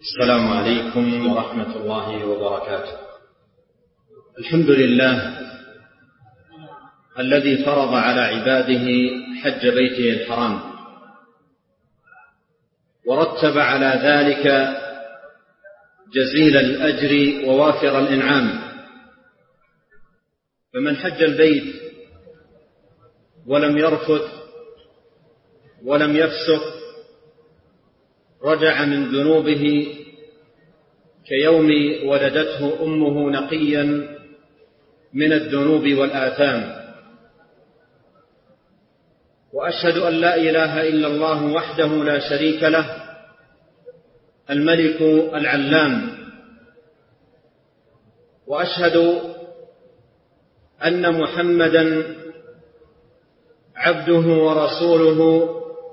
السلام عليكم ورحمة الله وبركاته. الحمد لله الذي فرض على عباده حج بيته الحرام ورتب على ذلك جزيل الأجر ووافر الإنعام، فمن حج البيت ولم يرفث ولم يفسق رجع من ذنوبه كيوم ولدته أمه نقيا من الذنوب والآثام. وأشهد أن لا إله إلا الله وحده لا شريك له الملك العلام، وأشهد أن محمدا عبده ورسوله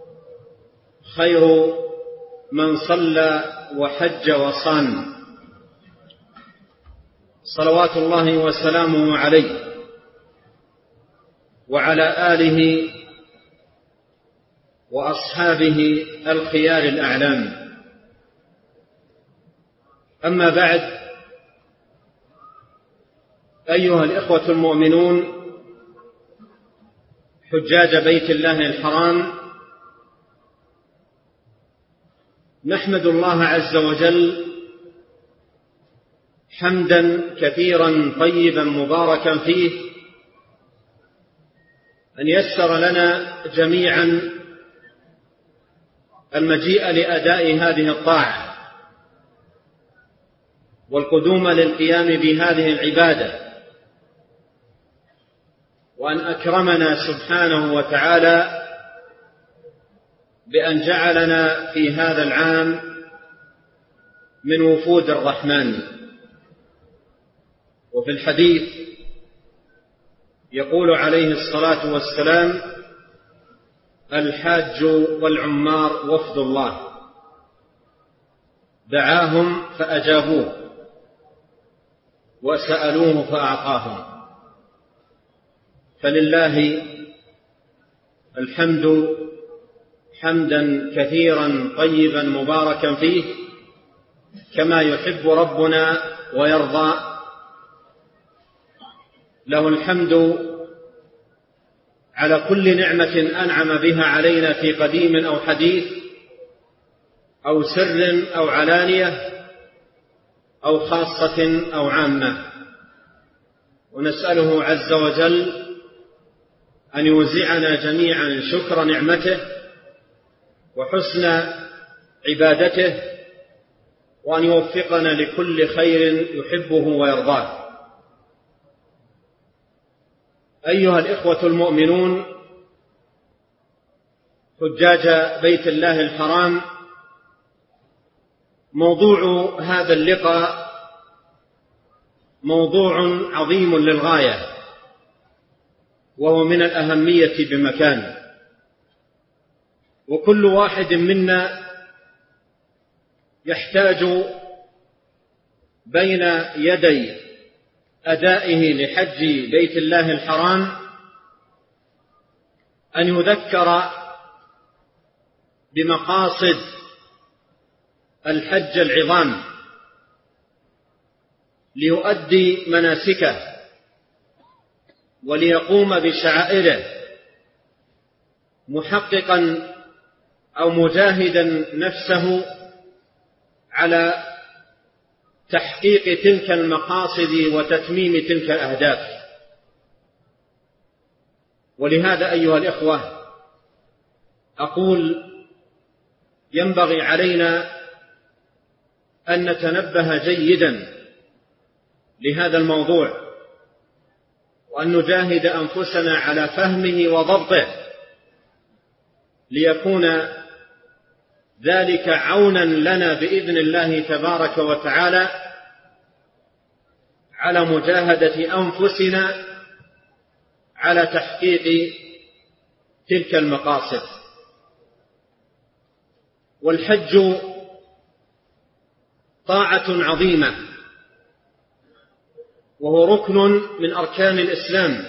خير من صلى وحج وصام، صلوات الله وسلامه عليه وعلى آله وأصحابه الخيار الأعلام. أما بعد، أيها الإخوة المؤمنون حجاج بيت الله الحرام، نحمد الله عز وجل حمدا كثيرا طيبا مباركا فيه أن يسر لنا جميعا المجيء لأداء هذه الطاعة والقدوم للقيام بهذه العبادة، وأن أكرمنا سبحانه وتعالى بأن جعلنا في هذا العام من وفود الرحمن. وفي الحديث يقول عليه الصلاة والسلام: الحاج والعمار وفد الله، دعاهم فأجابوه وسألوه فأعطاهم. فلله الحمد حمدا كثيرا طيبا مباركا فيه كما يحب ربنا ويرضى. له الحمد على كل نعمة أنعم بها علينا في قديم أو حديث أو سر أو علانية أو خاصة أو عامة، ونسأله عز وجل أن يوزعنا جميعا شكر نعمته وحسن عبادته، وأن يوفقنا لكل خير يحبه ويرضاه. أيها الإخوة المؤمنون حجاج بيت الله الحرام، موضوع هذا اللقاء موضوع عظيم للغاية، وهو من الأهمية بمكان، وكل واحد منا يحتاج بين يدي أدائه لحج بيت الله الحرام أن يذكر بمقاصد الحج العظام ليؤدي مناسكه وليقوم بشعائره، محققا أو مجاهدا نفسه على تحقيق تلك المقاصد وتتميم تلك الأهداف. ولهذا أيها الإخوة أقول ينبغي علينا أن نتنبه جيدا لهذا الموضوع، وأن نجاهد أنفسنا على فهمه وضبطه، ليكون ذلك عونا لنا بإذن الله تبارك وتعالى على مجاهدة أنفسنا على تحقيق تلك المقاصد. والحج طاعة عظيمة، وهو ركن من أركان الإسلام،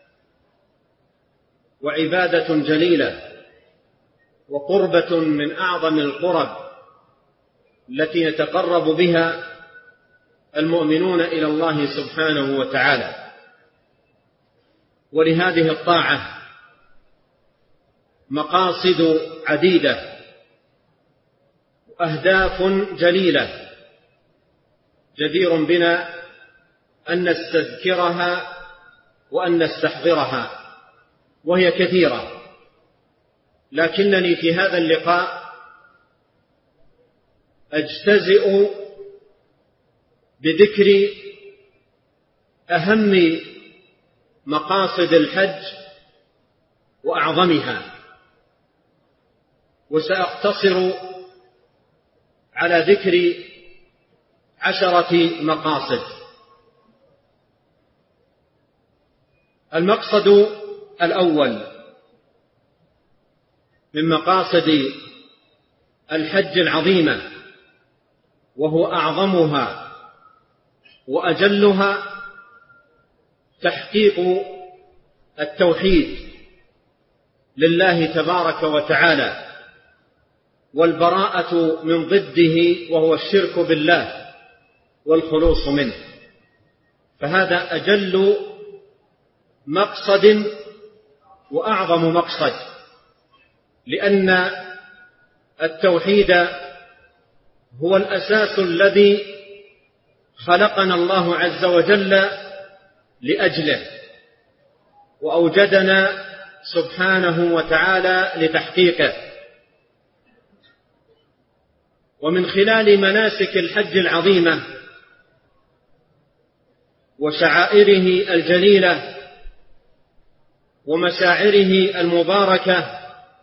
وعبادة جليلة، وقربة من أعظم القرب التي يتقرب بها المؤمنون إلى الله سبحانه وتعالى. ولهذه الطاعة مقاصد عديدة وأهداف جليلة جدير بنا أن نستذكرها وأن نستحضرها، وهي كثيرة، لكنني في هذا اللقاء أجتزئ بذكر أهم مقاصد الحج وأعظمها، وسأقتصر على ذكر 10 مقاصد. المقصد الأول من مقاصد الحج العظيمة، وهو أعظمها وأجلها، تحقيق التوحيد لله تبارك وتعالى، والبراءة من ضده وهو الشرك بالله والخلوص منه. فهذا أجل مقصد وأعظم مقصد، لأن التوحيد هو الأساس الذي خلقنا الله عز وجل لأجله، وأوجدنا سبحانه وتعالى لتحقيقه. ومن خلال مناسك الحج العظيمة وشعائره الجليلة ومشاعره المباركة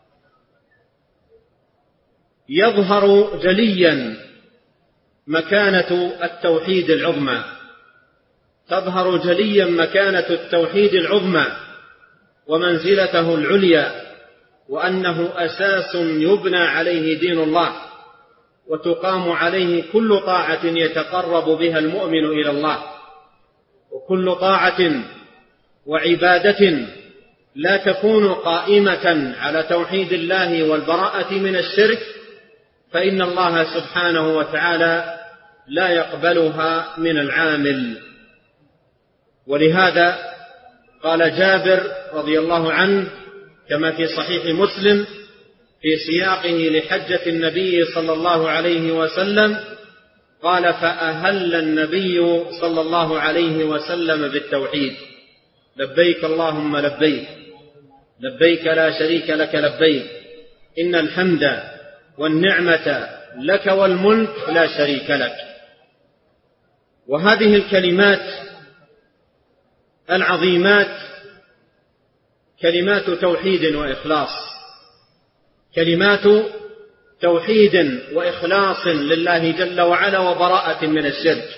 يظهر جليا مكانة التوحيد العظمى، تظهر جليا مكانة التوحيد العظمى ومنزلته العليا، وأنه أساس يبنى عليه دين الله وتقام عليه كل طاعة يتقرب بها المؤمن إلى الله، وكل طاعة وعبادة لا تكون قائمة على توحيد الله والبراءة من الشرك فإن الله سبحانه وتعالى لا يقبلها من العامل. ولهذا قال جابر رضي الله عنه كما في صحيح مسلم في سياقه لحجة النبي صلى الله عليه وسلم، قال: فأهل النبي صلى الله عليه وسلم بالتوحيد: لبيك اللهم لبيك، لبيك لا شريك لك لبيك، إن الحمد والنعمة لك والملك لا شريك لك. وهذه الكلمات العظيمات كلمات توحيد وإخلاص، كلمات توحيد وإخلاص لله جل وعلا وبراءة من الشرك.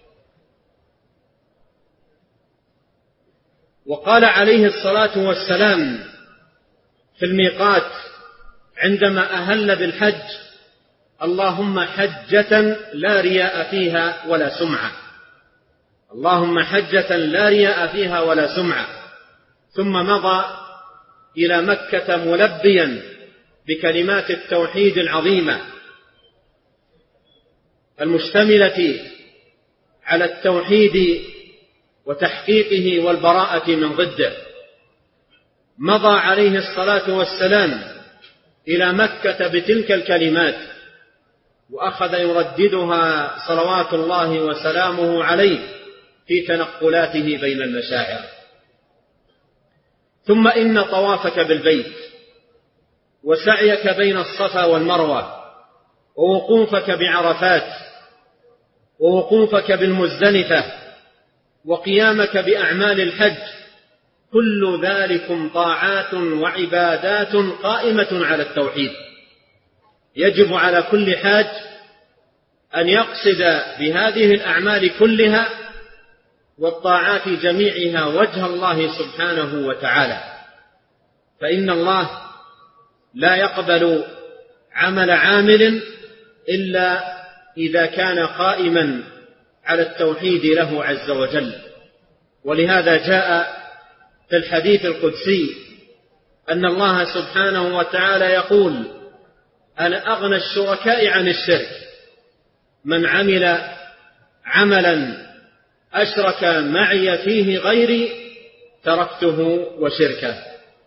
وقال عليه الصلاة والسلام في الميقات عندما أهل بالحج: اللهم حجة لا رياء فيها ولا سمعة، اللهم حجة لا رياء فيها ولا سمعة. ثم مضى إلى مكة ملبيا بكلمات التوحيد العظيمة المشتملة على التوحيد وتحقيقه والبراءة من ضده. مضى عليه الصلاة والسلام إلى مكة بتلك الكلمات، وأخذ يرددها صلوات الله وسلامه عليه في تنقلاته بين المشاعر. ثم إن طوافك بالبيت وسعيك بين الصفا والمروة ووقوفك بعرفات ووقوفك بالمزدلفة وقيامك بأعمال الحج، كل ذلكم طاعات وعبادات قائمة على التوحيد. يجب على كل حاج أن يقصد بهذه الأعمال كلها والطاعات جميعها وجه الله سبحانه وتعالى، فإن الله لا يقبل عمل عامل إلا إذا كان قائما على التوحيد له عز وجل. ولهذا جاء في الحديث القدسي أن الله سبحانه وتعالى يقول: أنا أغنى الشركاء عن الشرك، من عمل عملا أشرك معي فيه غيري تركته وشركه.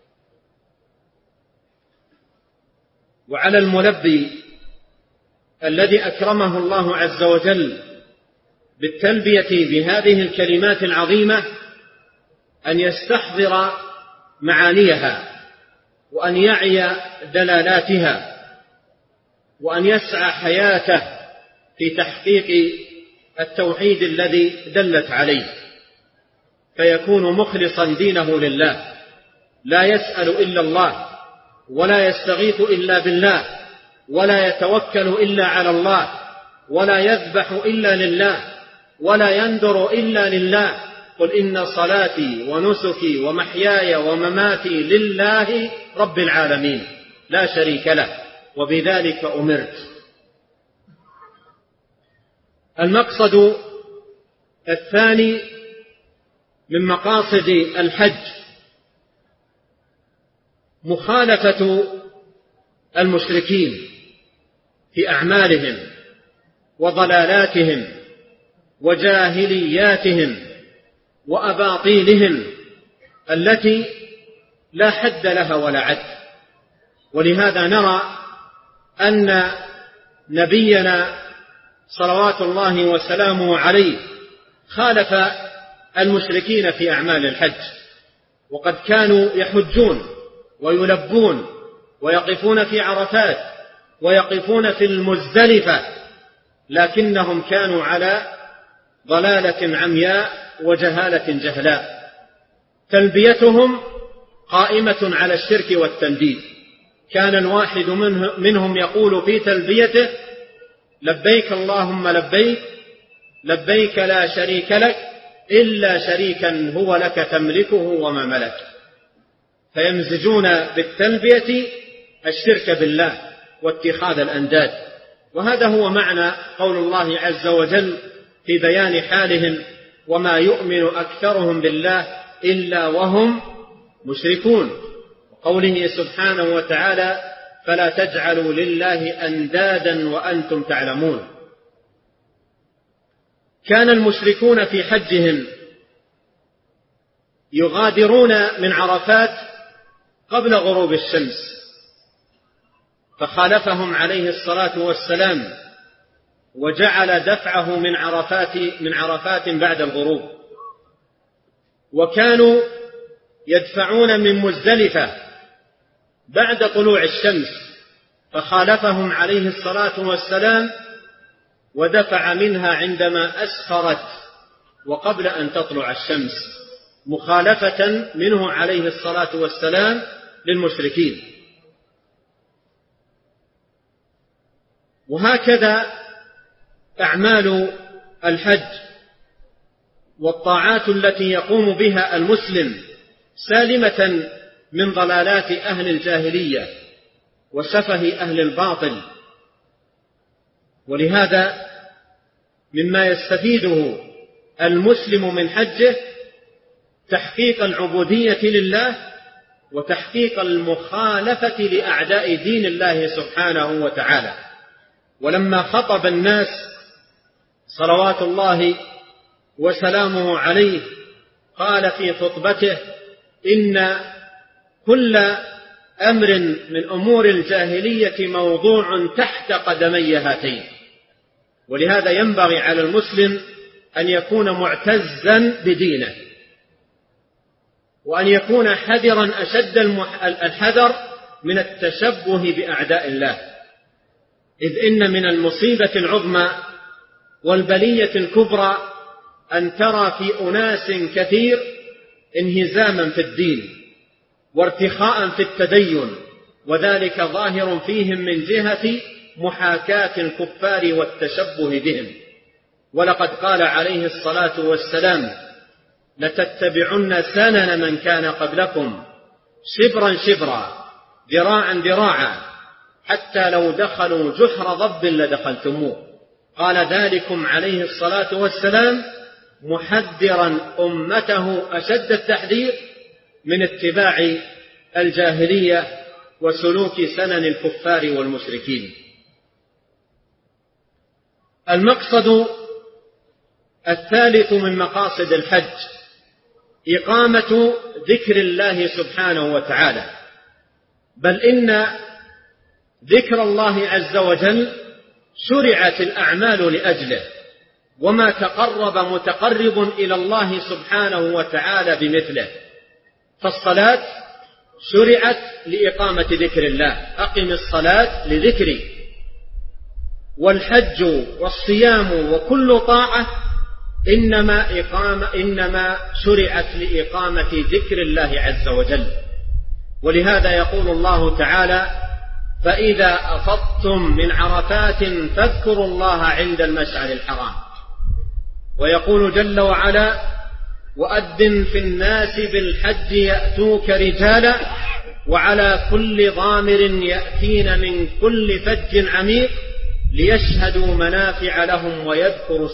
وعلى الملبي الذي أكرمه الله عز وجل بالتلبية بهذه الكلمات العظيمة أن يستحضر معانيها، وأن يعي دلالاتها، وأن يسعى حياته في تحقيق التوحيد الذي دلت عليه، فيكون مخلصا دينه لله، لا يسأل إلا الله، ولا يستغيث إلا بالله، ولا يتوكل إلا على الله، ولا يذبح إلا لله، ولا ينذر إلا لله. قل إن صلاتي ونسكي ومحياي ومماتي لله رب العالمين لا شريك له وبذلك أمرت. المقصد الثاني من مقاصد الحج مخالفة المشركين في أعمالهم وضلالاتهم وجاهلياتهم وأباطيلهم التي لا حد لها ولا عد. ولهذا نرى أن نبينا صلوات الله وسلامه عليه خالف المشركين في أعمال الحج، وقد كانوا يحجون ويلبون ويقفون في عرفات ويقفون في المزدلفة، لكنهم كانوا على ضلالة عمياء وجهالة جهلاء. تلبيتهم قائمة على الشرك والتنديد. كان الواحد منهم يقول في تلبيته: لبيك اللهم لبيك، لبيك لا شريك لك إلا شريكا هو لك تملكه وما ملك. فيمزجون بالتلبية الشرك بالله واتخاذ الأنداد. وهذا هو معنى قول الله عز وجل في بيان حالهم: وما يؤمن أكثرهم بالله إلا وهم مشركون. وقوله سبحانه وتعالى: فلا تجعلوا لله أندادا وأنتم تعلمون. كان المشركون في حجهم يغادرون من عرفات قبل غروب الشمس، فخالفهم عليه الصلاة والسلام وجعل دفعه من عرفات بعد الغروب. وكانوا يدفعون من مزدلفة بعد طلوع الشمس، فخالفهم عليه الصلاة والسلام ودفع منها عندما أسفرت وقبل أن تطلع الشمس، مخالفة منه عليه الصلاة والسلام للمشركين. وهكذا أعمال الحج والطاعات التي يقوم بها المسلم سالمة من ضلالات أهل الجاهلية وسفه أهل الباطل. ولهذا مما يستفيده المسلم من حجه تحقيق العبودية لله وتحقيق المخالفة لأعداء دين الله سبحانه وتعالى. ولما خطب الناس صلوات الله وسلامه عليه قال في خطبته: إن كل أمر من أمور الجاهلية موضوع تحت قدمي هاتين. ولهذا ينبغي على المسلم أن يكون معتزا بدينه، وأن يكون حذرا أشد الحذر من التشبه بأعداء الله، إذ إن من المصيبة العظمى والبلية الكبرى أن ترى في أناس كثير انهزاما في الدين وارتخاء في التدين، وذلك ظاهر فيهم من جهة محاكاة الكفار والتشبه بهم. ولقد قال عليه الصلاة والسلام: لتتبعن سنن من كان قبلكم شبرا شبرا ذراعا ذراعا حتى لو دخلوا جحر ضب لدخلتموه. قال ذلكم عليه الصلاة والسلام محذرا أمته أشد التحذير من اتباع الجاهلية وسلوك سنن الكفار والمشركين. المقصد الثالث من مقاصد الحج إقامة ذكر الله سبحانه وتعالى، بل إن ذكر الله عز وجل شرعت الأعمال لأجله، وما تقرب متقرب إلى الله سبحانه وتعالى بمثله. فالصلاة شرعت لإقامة ذكر الله، أقم الصلاة لذكري، والحج والصيام وكل طاعة إنما شرعت لإقامة ذكر الله عز وجل. ولهذا يقول الله تعالى: فإذا أفضتم من عرفات فاذكروا الله عند المشعر الحرام. ويقول جل وعلا: وأذن في الناس بالحج يأتوك رجالا وعلى كل ضامر يأتين من كل فج عميق ليشهدوا منافع لهم ويذكروا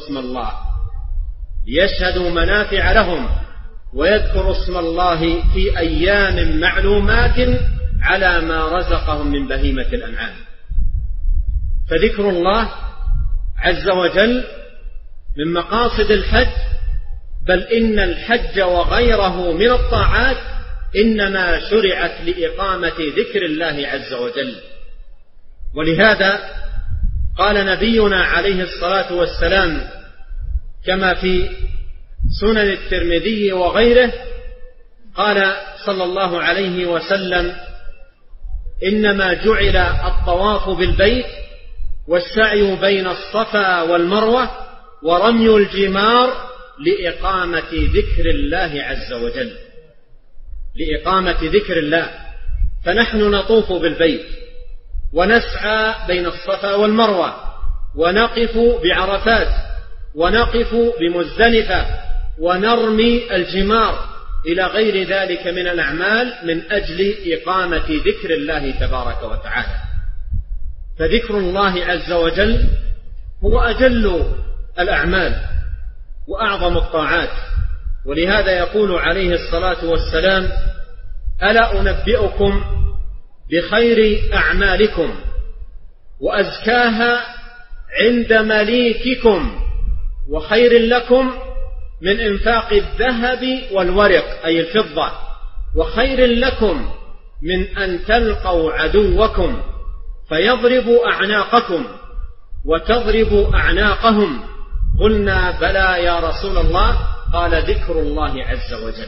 اسم الله في أيام معلومات على ما رزقهم من بهيمة الأنعام. فذكر الله عز وجل من مقاصد الحج، بل إن الحج وغيره من الطاعات إنما شرعت لإقامة ذكر الله عز وجل. ولهذا قال نبينا عليه الصلاة والسلام كما في سنن الترمذي وغيره، قال صلى الله عليه وسلم: إنما جعل الطواف بالبيت والسعي بين الصفا والمروة ورمي الجمار لإقامة ذكر الله عز وجل، لإقامة ذكر الله. فنحن نطوف بالبيت ونسعى بين الصفا والمروة ونقف بعرفات ونقف بمزدلفة ونرمي الجمار إلى غير ذلك من الأعمال من أجل إقامة ذكر الله تبارك وتعالى. فذكر الله عز وجل هو أجل الأعمال وأعظم الطاعات. ولهذا يقول عليه الصلاة والسلام: ألا أنبئكم بخير أعمالكم وأزكاها عند مليككم وخير لكم من إنفاق الذهب والورق أي الفضة، وخير لكم من أن تلقوا عدوكم فيضرب أعناقكم وتضرب أعناقهم. قلنا: بلى يا رسول الله. قال: ذكر الله عز وجل.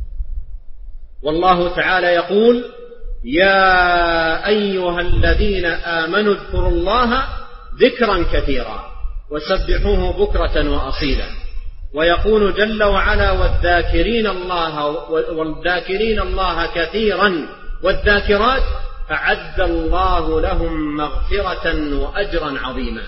والله تعالى يقول: يا أيها الذين آمنوا اذكروا الله ذكرا كثيرا وسبحوه بكرة وأصيلا. ويقول جل وعلا: والذاكرين الله كثيرا والذاكرات أعد الله لهم مغفرة وأجرا عظيما.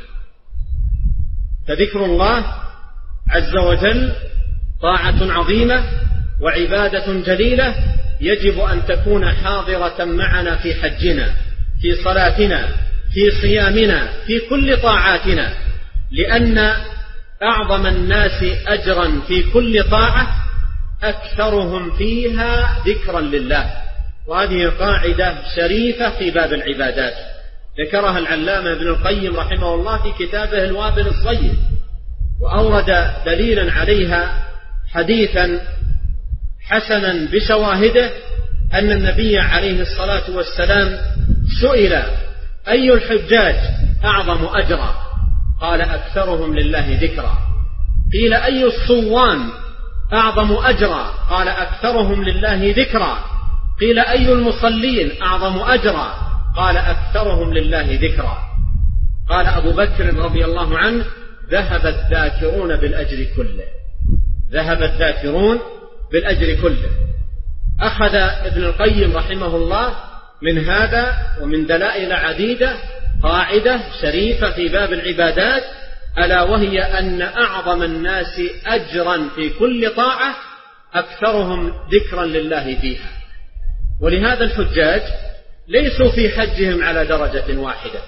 فذكر الله عز وجل طاعة عظيمة وعبادة جليلة يجب أن تكون حاضرة معنا في حجنا، في صلاتنا، في صيامنا، في كل طاعاتنا، لأن أعظم الناس أجرا في كل طاعة أكثرهم فيها ذكرا لله. وهذه قاعدة شريفة في باب العبادات ذكرها العلامة ابن القيم رحمه الله في كتابه الوابل الصيب، وأورد دليلا عليها حديثا حسنا بشواهده أن النبي عليه الصلاة والسلام سئل: أي الحجاج أعظم أجرا؟ قال: أكثرهم لله ذكرا. قيل: أي الصوام أعظم أجرا؟ قال: أكثرهم لله ذكرا. قيل: أي المصلين أعظم أجرا؟ قال: أكثرهم لله ذكرا. قال أبو بكر رضي الله عنه: ذهب الذاكرون بالأجر كله، ذهب الذاكرون بالأجر كله. أخذ ابن القيم رحمه الله من هذا ومن دلائل عديدة قاعدة شريفة في باب العبادات، ألا وهي أن أعظم الناس أجرا في كل طاعة أكثرهم ذكرا لله فيها. ولهذا الحجاج ليسوا في حجهم على درجة واحدة،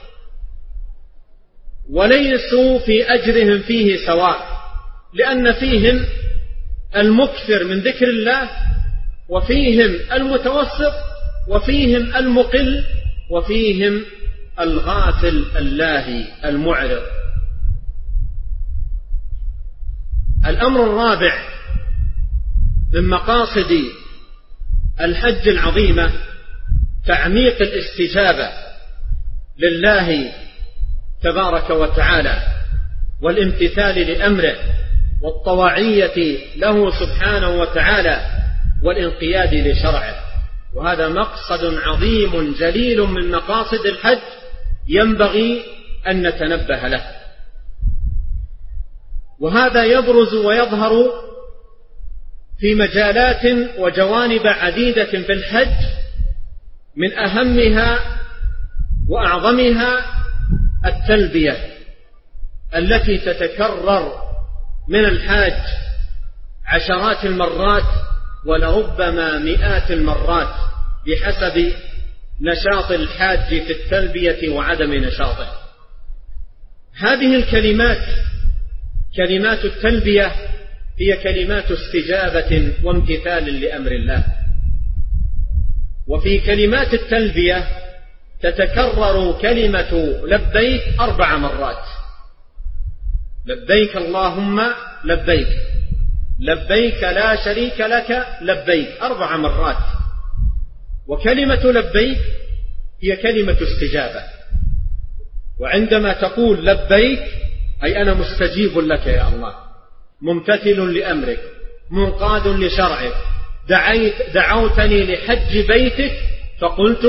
وليسوا في أجرهم فيه سواء، لأن فيهم المكثر من ذكر الله، وفيهم المتوسط، وفيهم المقل، وفيهم الغافل اللاهي المعرض. الأمر الرابع من مقاصد الحج العظيمة تعميق الاستجابة لله تبارك وتعالى والامتثال لأمره والطواعية له سبحانه وتعالى والانقياد لشرعه، وهذا مقصد عظيم جليل من مقاصد الحج ينبغي أن نتنبه له. وهذا يبرز ويظهر في مجالات وجوانب عديدة في الحج، من أهمها وأعظمها التلبية التي تتكرر من الحاج عشرات المرات ولربما مئات المرات بحسب نشاط الحاج في التلبية وعدم نشاطه. هذه الكلمات كلمات التلبية هي كلمات استجابة وامتثال لأمر الله. وفي كلمات التلبية تتكرر كلمة لبيك 4 مرات: لبيك اللهم لبيك، لبيك لا شريك لك لبيك، 4 مرات. وكلمة لبيك هي كلمة استجابة، وعندما تقول لبيك أي أنا مستجيب لك يا الله، ممتثل لأمرك، منقاد لشرعك، دعوتني لحج بيتك فقلت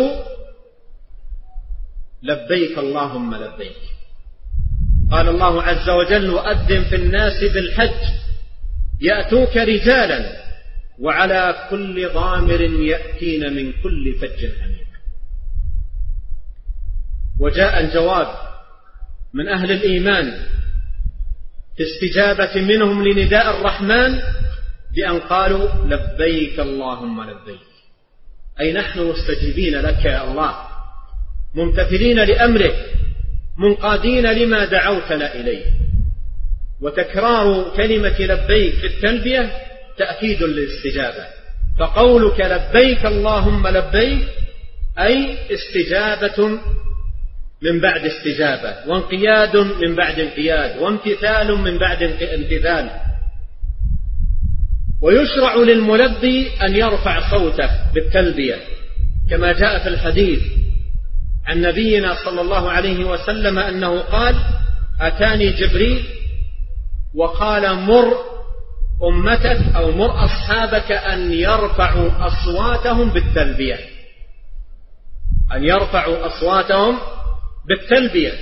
لبيك اللهم لبيك. قال الله عز وجل: وأذن في الناس بالحج يأتوك رجالا وعلى كل ضامر يأتين من كل فج عميق. وجاء الجواب من أهل الإيمان في استجابة منهم لنداء الرحمن بأن قالوا لبيك اللهم لبيك، أي نحن مستجيبين لك يا الله، ممتثلين لأمرك، منقادين لما دعوتنا إليه. وتكرار كلمة لبيك في التلبية تأكيد للاستجابة، فقولك لبيك اللهم لبيك أي استجابة من بعد استجابة، وانقياد من بعد انقياد، وامتثال من بعد امتثال. ويشرع للملبي أن يرفع صوته بالتلبية كما جاء في الحديث عن نبينا صلى الله عليه وسلم أنه قال: أتاني جبريل وقال مر أمتك أو مر أصحابك أن يرفعوا أصواتهم بالتلبية، أن يرفعوا أصواتهم بالتلبية.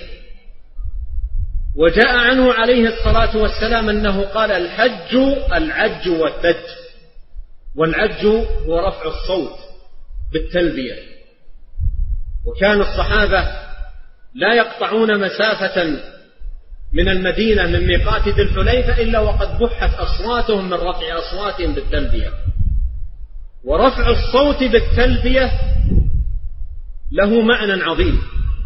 وجاء عنه عليه الصلاة والسلام أنه قال: الحج العج والثج، والعج هو رفع الصوت بالتلبية. وكان الصحابة لا يقطعون مسافة من المدينة من ميقات ذي الحليفة إلا وقد بحت أصواتهم من رفع أصواتهم بالتلبية. ورفع الصوت بالتلبية له معنى عظيم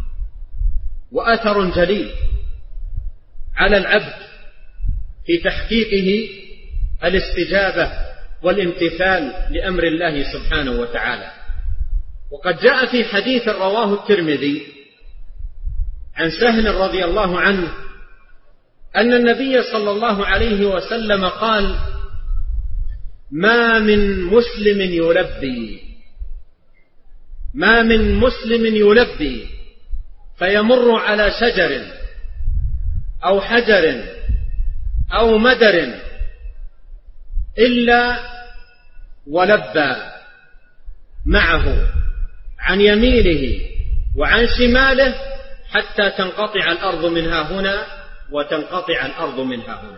وأثر جليل على العبد في تحقيقه الاستجابة والامتثال لأمر الله سبحانه وتعالى. وقد جاء في حديث رواه الترمذي عن سهل رضي الله عنه أن النبي صلى الله عليه وسلم قال: ما من مسلم يلبي فيمر على شجر أو حجر أو مدر إلا ولبى معه عن يمينه وعن شماله حتى تنقطع الأرض منها هنا وتنقطع الأرض منها هنا.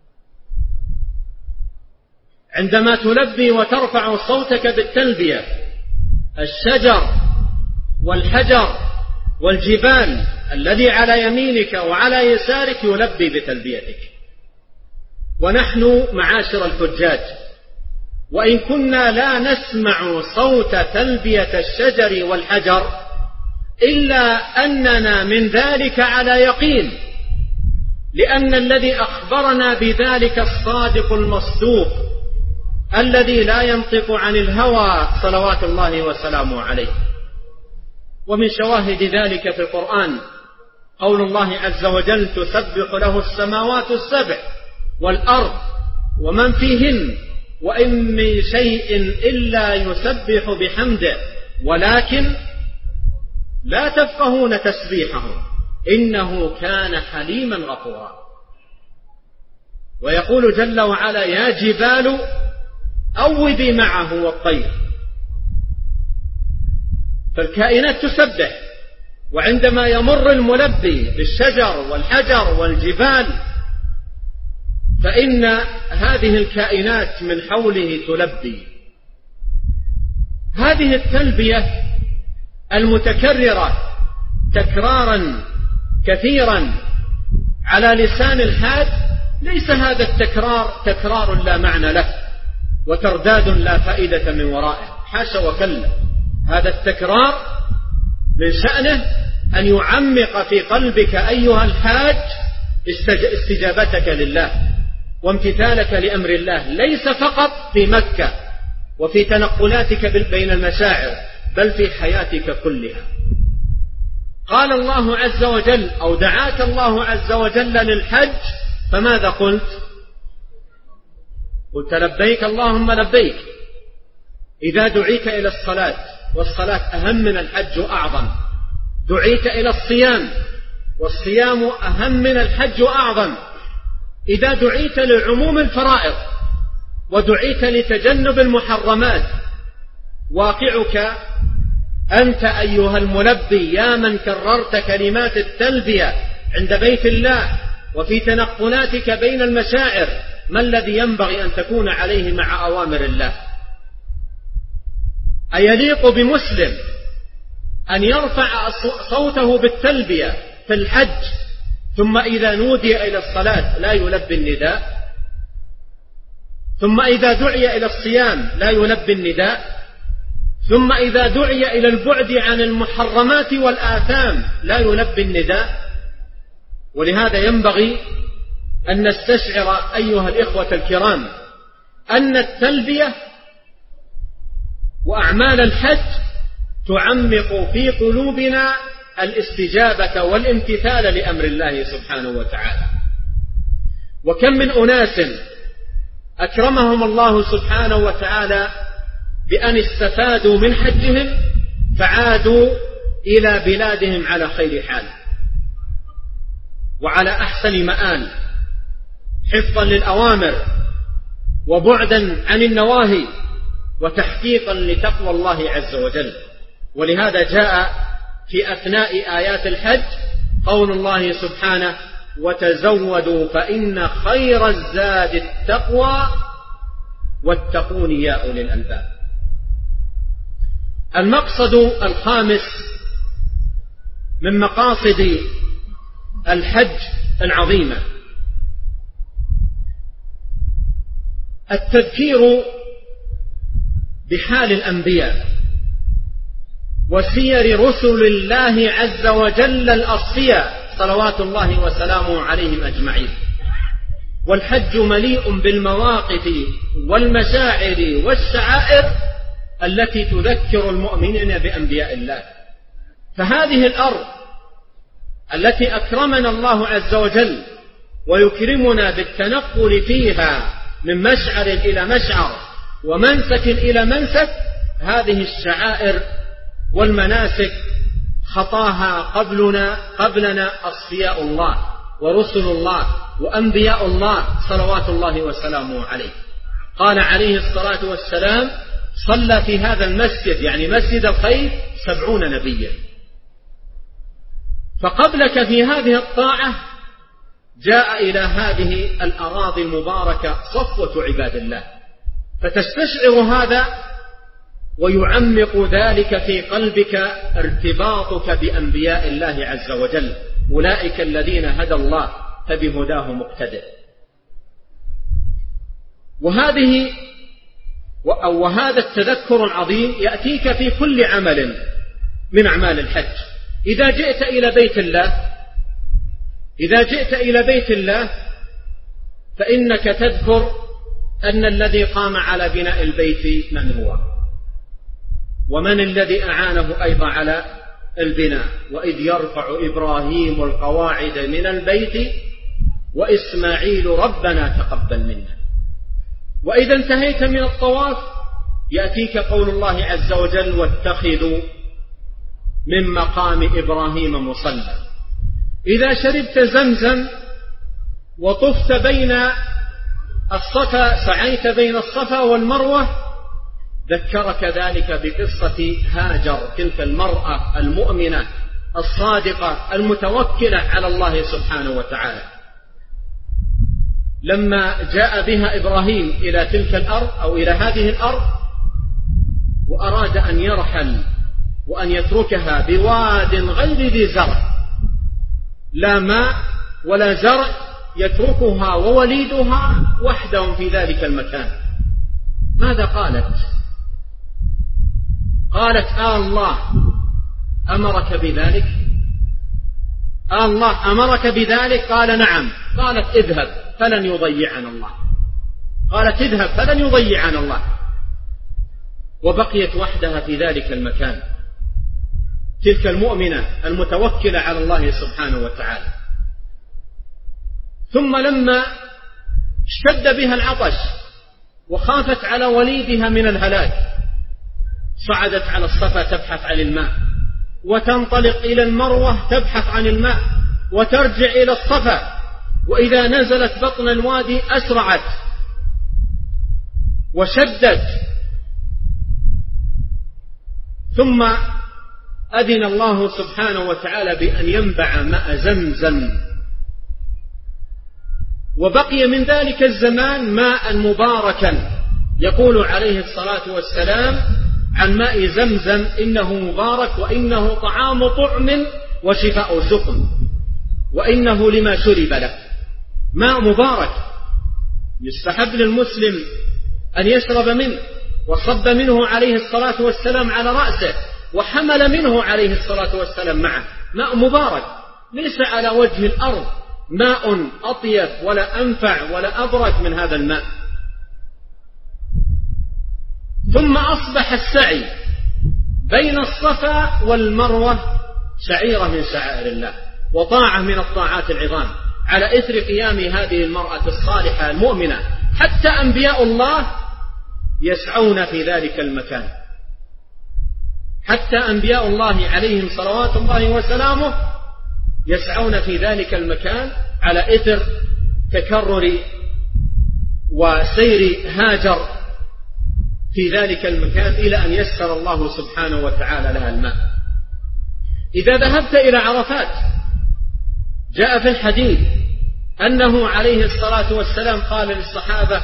عندما تلبي وترفع صوتك بالتلبية، الشجر والحجر والجبال الذي على يمينك وعلى يسارك يلبي بتلبيتك. ونحن معاشر الحجاج وإن كنا لا نسمع صوت تلبية الشجر والحجر إلا أننا من ذلك على يقين، لأن الذي أخبرنا بذلك الصادق المصدوق الذي لا ينطق عن الهوى صلوات الله وسلامه عليه. ومن شواهد ذلك في القرآن قول الله عز وجل: تسبح له السماوات السبع والأرض ومن فيهن وإن من شيء إلا يسبح بحمده ولكن لا تفقهون تسبيحهم إنه كان حليما غفورا. ويقول جل وعلا يا جبال أوبي معه والطير. فالكائنات تسبح، وعندما يمر الملبي بالشجر والحجر والجبال فإن هذه الكائنات من حوله تلبي. هذه التلبية المتكررة تكرارا كثيرا على لسان الحاج ليس هذا التكرار تكرار لا معنى له وترداد لا فائدة من ورائه، حاشا وكلا. هذا التكرار من شأنه أن يعمق في قلبك أيها الحاج استجابتك لله وامتثالك لأمر الله، ليس فقط في مكة وفي تنقلاتك بين المشاعر بل في حياتك كلها. قال الله عز وجل أو دعاك الله عز وجل للحج فماذا قلت؟ قلت لبيك اللهم لبيك. إذا دعيت إلى الصلاة والصلاة أهم من الحج وأعظم، دعيت إلى الصيام والصيام أهم من الحج وأعظم، إذا دعيت لعموم الفرائض ودعيت لتجنب المحرمات، واقعك أنت أيها الملبي يا من كررت كلمات التلبية عند بيت الله وفي تنقلاتك بين المشاعر، ما الذي ينبغي أن تكون عليه مع أوامر الله؟ أيليق بمسلم أن يرفع صوته بالتلبية في الحج ثم إذا نودي إلى الصلاة لا يلبي النداء، ثم إذا دعي إلى الصيام لا يلبي النداء، ثم إذا دعي إلى البعد عن المحرمات والآثام لا يلبي النداء؟ ولهذا ينبغي أن نستشعر أيها الإخوة الكرام أن التلبية وأعمال الحج تعمق في قلوبنا الاستجابة والامتثال لأمر الله سبحانه وتعالى. وكم من أناس أكرمهم الله سبحانه وتعالى بأن استفادوا من حجهم فعادوا إلى بلادهم على خير حال وعلى أحسن مآل، حفظا للأوامر وبعدا عن النواهي وتحقيقا لتقوى الله عز وجل. ولهذا جاء في أثناء آيات الحج قول الله سبحانه وتزودوا فإن خير الزاد التقوى واتقون يا أولي الألباب. المقصد الخامس من مقاصد الحج العظيمة التذكير بحال الأنبياء وسير رسل الله عز وجل الأصفياء صلوات الله وسلامه عليهم أجمعين. والحج مليء بالمواقف والمشاعر والشعائر التي تذكر المؤمنين بأنبياء الله. فهذه الأرض التي أكرمنا الله عز وجل ويكرمنا بالتنقل فيها من مشعر إلى مشعر ومنسك إلى منسك، هذه الشعائر والمناسك خطاها قبلنا أصفياء الله ورسل الله وأنبياء الله صلوات الله وسلامه عليه. قال عليه الصلاة والسلام صلى في هذا المسجد يعني مسجد الخير 70 نبيا. فقبلك في هذه الطاعة جاء إلى هذه الأراضي المباركة صفوة عباد الله، فتستشعر هذا ويعمق ذلك في قلبك ارتباطك بأنبياء الله عز وجل، أولئك الذين هدى الله فبهداه مقتدر. وهذا التذكر العظيم يأتيك في كل عمل من أعمال الحج. إذا جئت إلى بيت الله فإنك تذكر أن الذي قام على بناء البيت من هو ومن الذي أعانه أيضا على البناء. وإذ يرفع إبراهيم القواعد من البيت وإسماعيل ربنا تقبل منا. وإذا انتهيت من الطواف يأتيك قول الله عز وجل واتخذوا من مقام إبراهيم مصلى. إذا شربت زمزم وطفت بين الصفا، سعيت بين الصفا والمروة، ذكرك ذلك بقصة هاجر، تلك المرأة المؤمنة الصادقة المتوكلة على الله سبحانه وتعالى، لما جاء بها إبراهيم إلى تلك الأرض أو إلى هذه الأرض وأراد أن يرحل وأن يتركها بواد غير ذي زرع، لا ماء ولا زرع، يتركها ووليدها وحدهم في ذلك المكان. ماذا قالت؟ قالت الله أمرك بذلك؟ الله أمرك بذلك؟ قال نعم. قالت اذهب فلن يضيعنا الله. قالت اذهب فلن يضيعنا الله. وبقيت وحدها في ذلك المكان، تلك المؤمنة المتوكلة على الله سبحانه وتعالى. ثم لما اشتد بها العطش وخافت على وليدها من الهلاك، صعدت على الصفا تبحث عن الماء، وتنطلق إلى المروة تبحث عن الماء، وترجع إلى الصفا، وإذا نزلت بطن الوادي أسرعت وشدت. ثم أذن الله سبحانه وتعالى بأن ينبع ماء زمزم، وبقي من ذلك الزمان ماء مباركا. يقول عليه الصلاة والسلام عن ماء زمزم إنه مبارك، وإنه طعام طعم وشفاء سقم، وإنه لما شرب له. ماء مبارك يستحب للمسلم أن يشرب منه، وصب منه عليه الصلاة والسلام على رأسه، وحمل منه عليه الصلاة والسلام معه. ماء مبارك، ليس على وجه الأرض ماء أطيب ولا أنفع ولا أبرك من هذا الماء. ثم أصبح السعي بين الصفا والمروة شعيرة من شعائر الله وطاعة من الطاعات العظام، على إثر قيام هذه المرأة الصالحة المؤمنة. حتى أنبياء الله يسعون في ذلك المكان، حتى أنبياء الله عليهم صلوات الله وسلامه يسعون في ذلك المكان على إثر تكرر وسير هاجر في ذلك المكان، إلى أن يسر الله سبحانه وتعالى لها الماء. إذا ذهبت إلى عرفات جاء في الحديث أنه عليه الصلاة والسلام قال للصحابة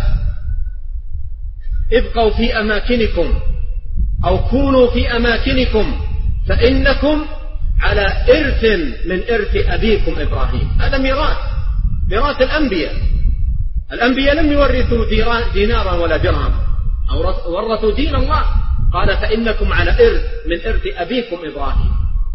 ابقوا في أماكنكم أو كونوا في أماكنكم فإنكم على إرث من إرث أبيكم إبراهيم. هذا ميراث الأنبياء. الأنبياء لم يورثوا دينارا ولا درهم، ورثوا دين الله. قال فإنكم على إرث من إرث أبيكم إبراهيم.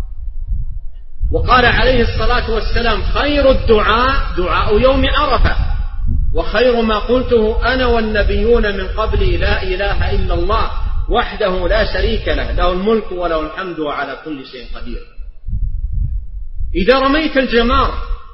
وقال عليه الصلاة والسلام خير الدعاء دعاء يوم عرفة، وخير ما قلته أنا والنبيون من قبلي لا إله إلا الله وحده لا شريك له، له الملك وله الحمد وعلى كل شيء قدير. إذا رميت الجمار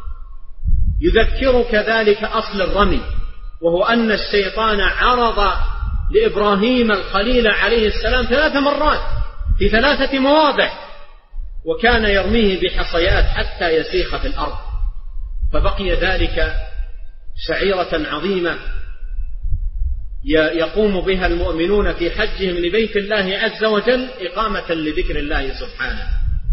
يذكرك ذلك أصل الرمي، وهو أن الشيطان عرض لإبراهيم الخليل عليه السلام 3 مرات في 3 مواضع، وكان يرميه بحصيات حتى يسيخ في الأرض. فبقي ذلك شعيرة عظيمة يقوم بها المؤمنون في حجهم لبيت الله عز وجل إقامة لذكر الله سبحانه.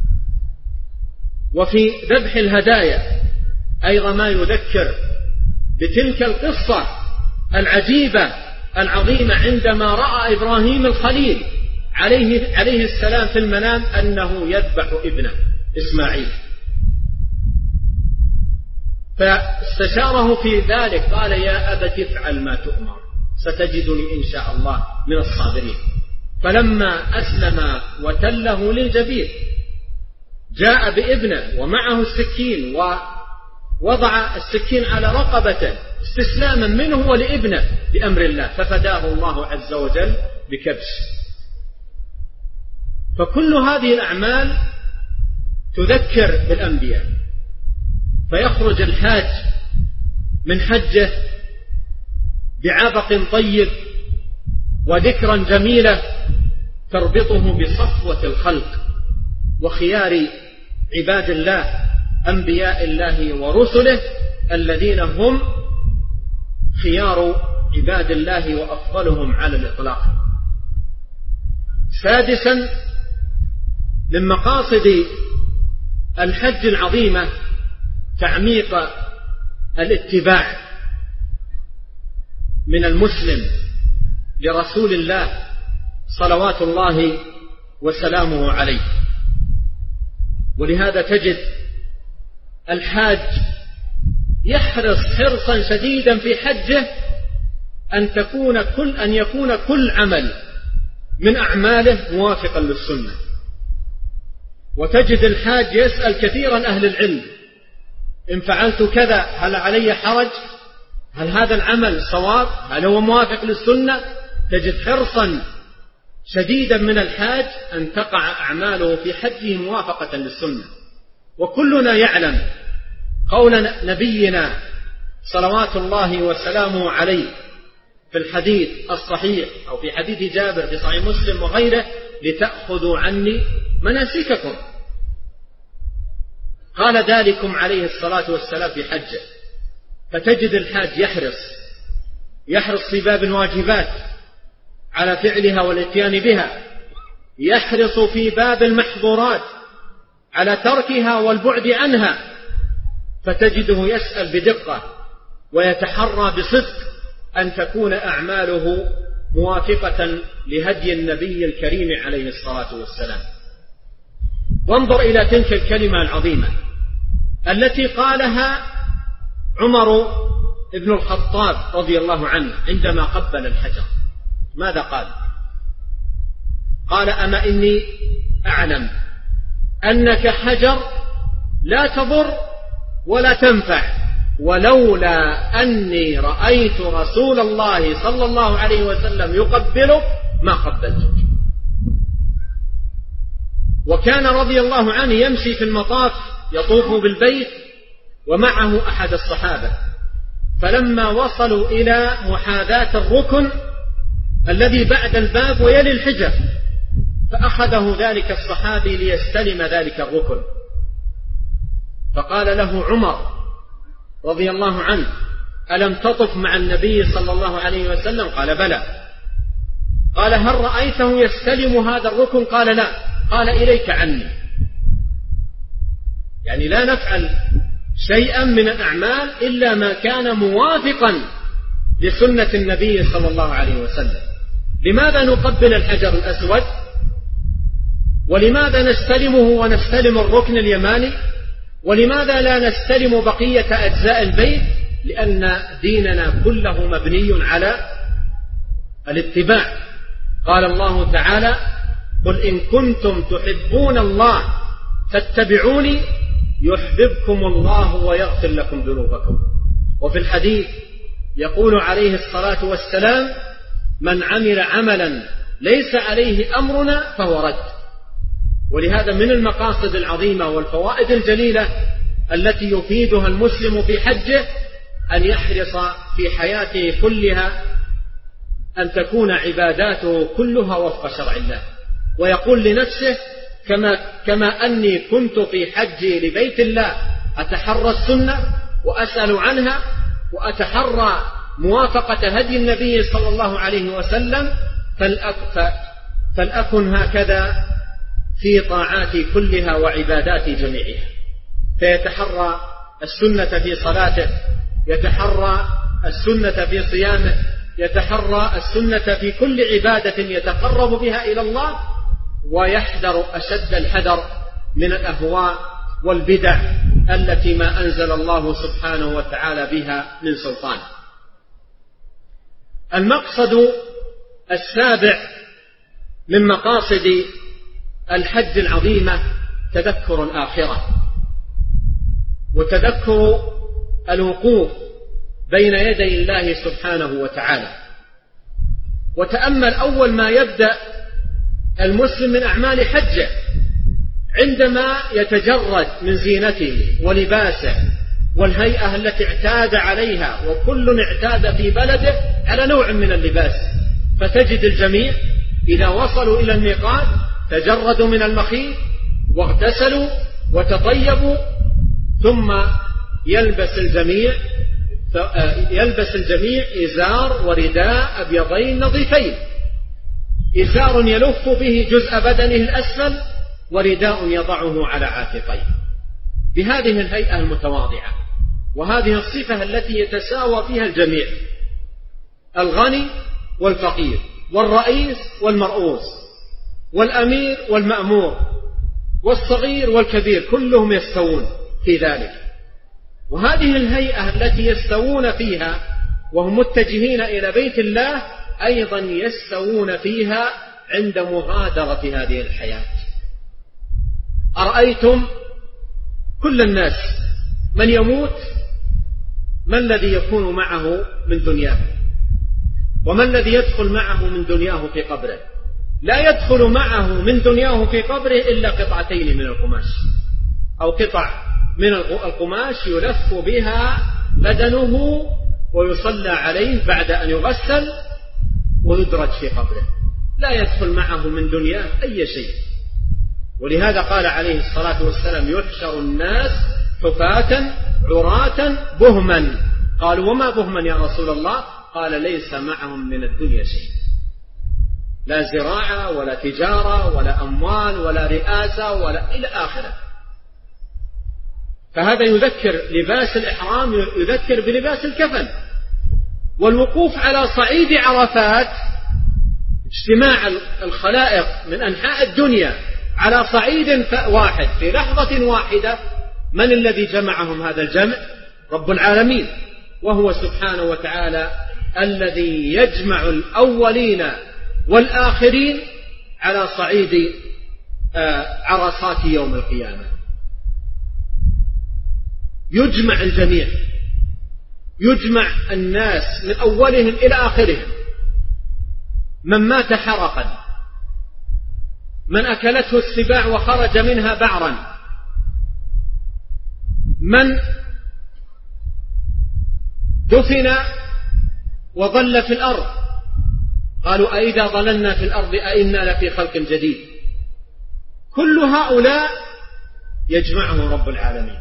وفي ذبح الهدايا أيضا ما يذكر بتلك القصة العجيبة العظيمة، عندما رأى إبراهيم الخليل عليه السلام في المنام أنه يذبح ابنه إسماعيل، فاستشاره في ذلك قال يا أبت افعل ما تؤمر ستجدني إن شاء الله من الصابرين. فلما أسلم وتله للجبين جاء بابنه ومعه السكين، ووضع السكين على رقبته استسلاما منه ولابنه بأمر الله، ففداه الله عز وجل بكبش. فكل هذه الأعمال تذكر بالأنبياء، فيخرج الحاج من حجه بعبق طيب وذكرا جميلة تربطه بصفوة الخلق وخيار عباد الله أنبياء الله ورسله الذين هم خيار عباد الله وأفضلهم على الإطلاق. سادسا، من مقاصد الحج العظيمة تعميق الاتباع من المسلم لرسول الله صلوات الله وسلامه عليه. ولهذا تجد الحاج يحرص حرصا شديدا في حجه أن يكون كل عمل من أعماله موافقا للسنة. وتجد الحاج يسأل كثيرا أهل العلم: إن فعلت كذا هل علي حرج؟ هل هذا العمل صواب؟ هل هو موافق للسنة؟ تجد حرصا شديدا من الحاج أن تقع أعماله في حجه موافقة للسنة. وكلنا يعلم قول نبينا صلوات الله وسلامه عليه في الحديث الصحيح أو في حديث جابر في صحيح مسلم وغيره: لتأخذوا عني مناسككم. قال ذلكم عليه الصلاة والسلام في حجه. فتجد الحاج يحرص في باب الواجبات على فعلها والاتيان بها، يحرص في باب المحظورات على تركها والبعد عنها، فتجده يسأل بدقة ويتحرى بصدق أن تكون أعماله موافقة لهدي النبي الكريم عليه الصلاة والسلام. وانظر إلى تلك الكلمة العظيمة التي قالها عمر بن الخطاب رضي الله عنه عندما قبل الحجر. ماذا قال؟ قال: أما إني أعلم أنك حجر لا تضر ولا تنفع، ولولا أني رأيت رسول الله صلى الله عليه وسلم يقبلك ما قبلتك. وكان رضي الله عنه يمشي في المطاف يطوف بالبيت ومعه أحد الصحابة، فلما وصلوا إلى محاذاة الركن الذي بعد الباب ويلي الحجر، فأخذه ذلك الصحابي ليستلم ذلك الركن، فقال له عمر رضي الله عنه: ألم تطف مع النبي صلى الله عليه وسلم؟ قال: بلى. قال: هل رأيته يستلم هذا الركن؟ قال: لا. قال: إليك عني. يعني لا نفعل شيئا من الأعمال إلا ما كان موافقا لسنة النبي صلى الله عليه وسلم. لماذا نقبل الحجر الأسود؟ ولماذا نستلمه ونستلم الركن اليماني؟ ولماذا لا نستلم بقية أجزاء البيت؟ لأن ديننا كله مبني على الاتباع. قال الله تعالى: قل إن كنتم تحبون الله فاتبعوني يحببكم الله ويغفر لكم ذنوبكم. وفي الحديث يقول عليه الصلاة والسلام: من عمل عملا ليس عليه أمرنا فهو رد. ولهذا من المقاصد العظيمة والفوائد الجليلة التي يفيدها المسلم في حجه أن يحرص في حياته كلها أن تكون عباداته كلها وفق شرع الله، ويقول لنفسه: كما أني كنت في حجي لبيت الله أتحرى السنة وأسأل عنها وأتحرى موافقة هدي النبي صلى الله عليه وسلم، فلأكن هكذا في طاعاتي كلها وعباداتي جميعها. فيتحرى السنة في صلاته، يتحرى السنة في صيامه، يتحرى السنة في كل عبادة يتقرب بها إلى الله، ويحذر أشد الحذر من الأهواء والبدع التي ما أنزل الله سبحانه وتعالى بها من سلطان. المقصد السابع من مقاصد الحج العظيمة تذكر الآخرة وتذكر الوقوف بين يدي الله سبحانه وتعالى. وتأمل أول ما يبدأ المسلم من أعمال حجه عندما يتجرد من زينته ولباسه والهيئة التي اعتاد عليها، وكل اعتاد في بلده على نوع من اللباس، فتجد الجميع إذا وصلوا إلى الميقات تجردوا من المخيط واغتسلوا وتطيبوا، ثم يلبس الجميع إزار ورداء أبيضين نظيفين، إزار يلف به جزء بدنه الأسفل، ورداء يضعه على عاتقيه، بهذه الهيئة المتواضعة، وهذه الصفة التي يتساوى فيها الجميع، الغني والفقير، والرئيس والمرؤوس، والأمير والمأمور، والصغير والكبير، كلهم يستوون في ذلك. وهذه الهيئة التي يستوون فيها وهم متجهين إلى بيت الله أيضا يستوون فيها عند مغادرة هذه الحياة. أرأيتم كل الناس من يموت ما الذي يكون معه من دنياه، وما الذي يدخل معه من دنياه في قبره؟ لا يدخل معه من دنياه في قبره إلا قطعتين من القماش، أو قطع من القماش يلف بها بدنه ويصلى عليه بعد أن يغسل ويدرج في قبره، لا يدخل معه من دنياه أي شيء. ولهذا قال عليه الصلاة والسلام: يحشر الناس حفاة عراة بهما. قالوا: وما بهما يا رسول الله؟ قال: ليس معهم من الدنيا شيء، لا زراعة ولا تجارة ولا أموال ولا رئاسة ولا إلى آخره. فهذا يذكر لباس الإحرام، يذكر بلباس الكفن. والوقوف على صعيد عرفات، اجتماع الخلائق من أنحاء الدنيا على صعيد واحد في لحظة واحدة، من الذي جمعهم هذا الجمع؟ رب العالمين، وهو سبحانه وتعالى الذي يجمع الأولين والآخرين على صعيد عرصات يوم القيامة. يجمع الجميع، يجمع الناس من أولهم إلى آخرهم، من مات حرقا، من أكلته السباع وخرج منها بعرا، من دفن وظل في الأرض، قالوا: أئذا ضللنا في الأرض أئنا لفي خلق جديد. كل هؤلاء يجمعهم رب العالمين،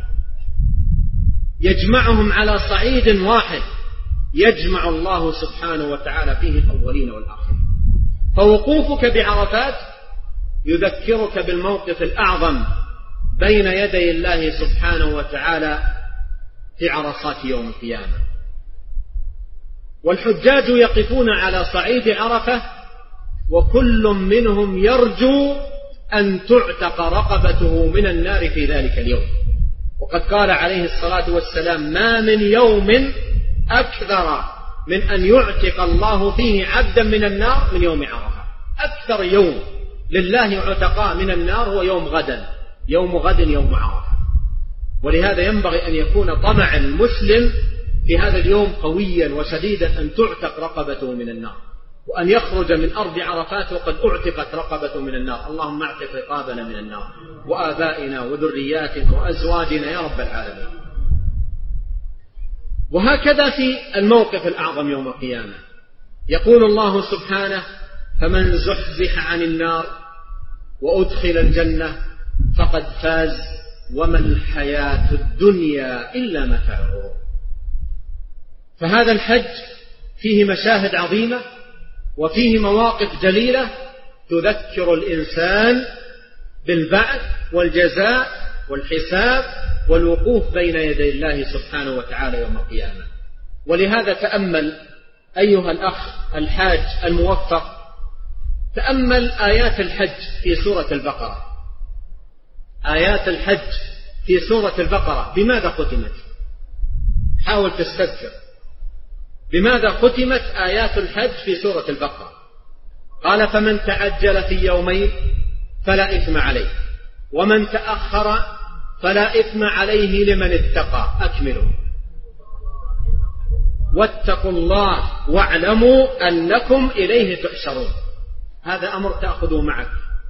يجمعهم على صعيد واحد، يجمع الله سبحانه وتعالى فيه الأولين والآخرين. فوقوفك بعرفات يذكرك بالموقف الأعظم بين يدي الله سبحانه وتعالى في عرصات يوم القيامة. والحجاج يقفون على صعيد عرفة، وكل منهم يرجو أن تعتق رقبته من النار في ذلك اليوم. وقد قال عليه الصلاة والسلام: ما من يوم أكثر من أن يعتق الله فيه عبدا من النار من يوم عرفة. أكثر يوم لله عتقاء من النار هو يوم غد، يوم عرفة. ولهذا ينبغي أن يكون طمع المسلم في هذا اليوم قويا وشديدا، أن تعتق رقبته من النار، وأن يخرج من أرض عرفات وقد أعتقت رقبته من النار. اللهم اعتق رقابنا من النار، وآبائنا وذرياتنا وأزواجنا يا رب العالمين. وهكذا في الموقف الأعظم يوم القيامة يقول الله سبحانه: فمن زحزح عن النار وأدخل الجنة فقد فاز وما الحياة الدنيا إلا متاع الغرور. فهذا الحج فيه مشاهد عظيمة وفيه مواقف جليلة تذكر الإنسان بالبعث والجزاء والحساب والوقوف بين يدي الله سبحانه وتعالى يوم القيامة. ولهذا تأمل أيها الأخ الحاج الموفق، تأمل آيات الحج في سورة البقرة. آيات الحج في سورة البقرة بماذا ختمت؟ حاول تستذكر بماذا ختمت آيات الحج في سورة البقرة. قال: فمن تعجل في يومين فلا إثم عليه، ومن تأخر فلا إثم عليه لمن اتقى. أكملوا: واتقوا الله واعلموا أنكم إليه تحشرون. هذا أمر تأخذه معك،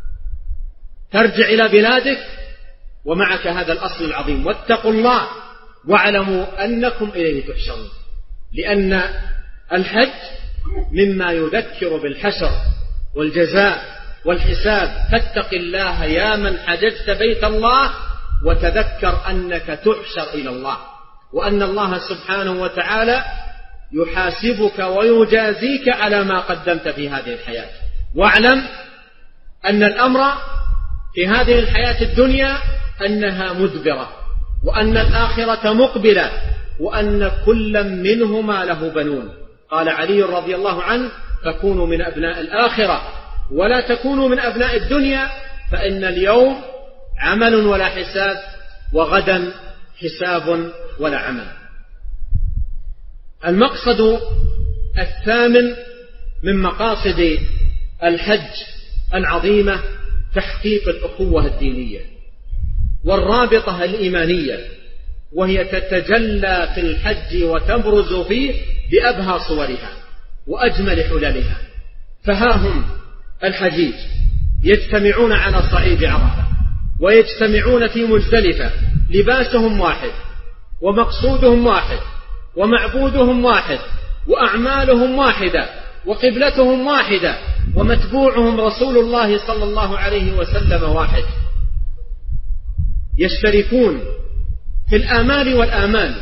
ترجع إلى بلادك ومعك هذا الأصل العظيم: واتقوا الله واعلموا أنكم إليه تحشرون، لأن الحج مما يذكر بالحشر والجزاء والحساب. فاتق الله يا من حججت بيت الله وتذكر أنك تحشر إلى الله، وأن الله سبحانه وتعالى يحاسبك ويجازيك على ما قدمت في هذه الحياة. واعلم أن الأمر في هذه الحياة الدنيا أنها مدبرة، وأن الآخرة مقبلة، وأن كل منهما له بنون. قال علي رضي الله عنه: فكونوا من أبناء الآخرة ولا تكونوا من أبناء الدنيا، فإن اليوم عمل ولا حساب، وغدا حساب ولا عمل. المقصد الثامن من مقاصد الحج العظيمة تحقيق الأخوة الدينية والرابطة الإيمانية، وهي تتجلى في الحج وتبرز فيه بأبهى صورها وأجمل حللها. فها هم الحجيج يجتمعون على صعيد عرفة، ويجتمعون في مزدلفة، لباسهم واحد، ومقصودهم واحد، ومعبودهم واحد، وأعمالهم واحدة، وقبلتهم واحدة، ومتبوعهم رسول الله صلى الله عليه وسلم واحد. يشتركون في الآمال والآمال،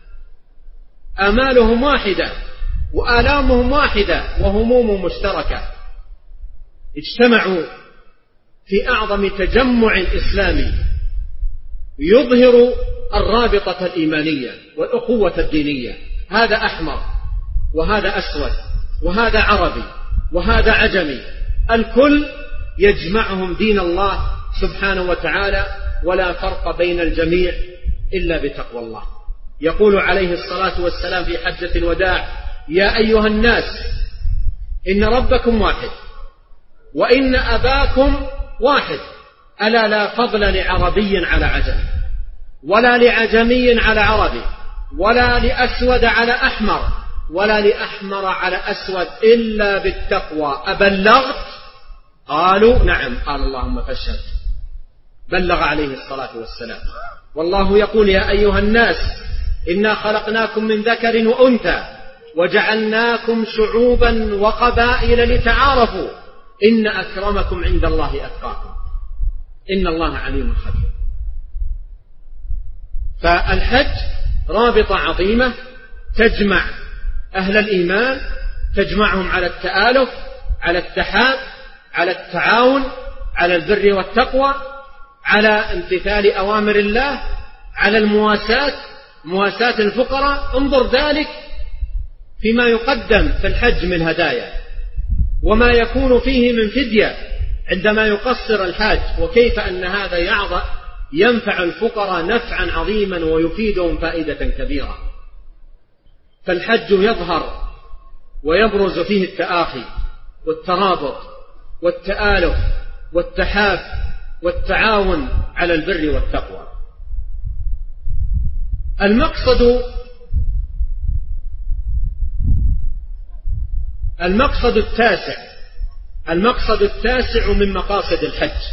آمالهم واحدة، وآلامهم واحدة، وهموم مشتركة. اجتمعوا في أعظم تجمع إسلامي يظهر الرابطة الإيمانية والأخوة الدينية. هذا أحمر، وهذا أسود، وهذا عربي، وهذا عجمي، الكل يجمعهم دين الله سبحانه وتعالى، ولا فرق بين الجميع إلا بتقوى الله. يقول عليه الصلاة والسلام في حجة الوداع: يا أيها الناس إن ربكم واحد، وإن أباكم واحد، ألا لا فضل لعربي على عجمي، ولا لعجمي على عربي، ولا لأسود على أحمر، ولا لأحمر على أسود، إلا بالتقوى. أبلغت؟ قالوا نعم. قال: اللهم فاشهد. بلغ عليه الصلاة والسلام. والله يقول: يا أيها الناس إنا خلقناكم من ذكر وأنثى وجعلناكم شعوبا وقبائل لتعارفوا إن أكرمكم عند الله أتقاكم إن الله عليم خبير. فالحج رابطة عظيمة تجمع أهل الإيمان، تجمعهم على التآلف، على التحاب، على التعاون، على البر والتقوى، على امتثال أوامر الله، على المواساة، مواساة الفقراء. انظر ذلك فيما يقدم في الحج من هدايا، وما يكون فيه من فدية عندما يقصر الحاج، وكيف أن هذا ينفع الفقراء نفعا عظيما ويفيدهم فائدة كبيرة. فالحج يظهر ويبرز فيه التآخي والترابط والتآلف والتحاف والتعاون على البر والتقوى. المقصد التاسع من مقاصد الحج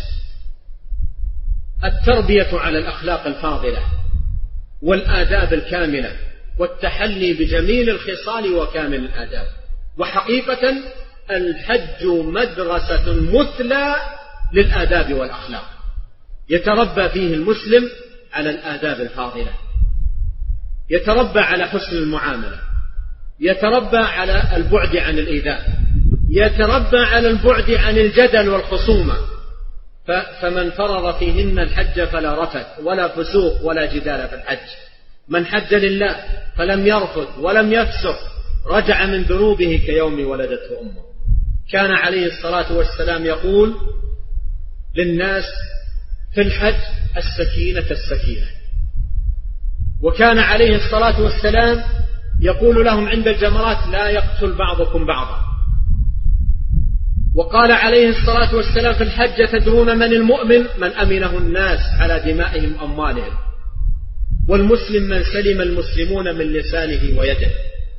التربية على الأخلاق الفاضلة والآداب الكاملة، والتحلي بجميل الخصال وكامل الآداب. وحقيقة الحج مدرسة مثلى للآداب والأخلاق، يتربى فيه المسلم على الآداب الفاضلة، يتربى على حسن المعاملة، يتربى على البعد عن الإيذاء، يتربى على البعد عن الجدل والخصومة. فمن فرض فيهن الحج فلا رفث ولا فسوق ولا جدال في الحج. من حج لله فلم يرفث ولم يفسق رجع من ذنوبه كيوم ولدته أمه. كان عليه الصلاة والسلام يقول للناس في الحج: السكينة السكينة. وكان عليه الصلاة والسلام يقول لهم عند الجمرات: لا يقتل بعضكم بعضا. وقال عليه الصلاة والسلام في الحج: تدرون من المؤمن؟ من أمنه الناس على دمائهم وأموالهم، والمسلم من سلم المسلمون من لسانه ويده.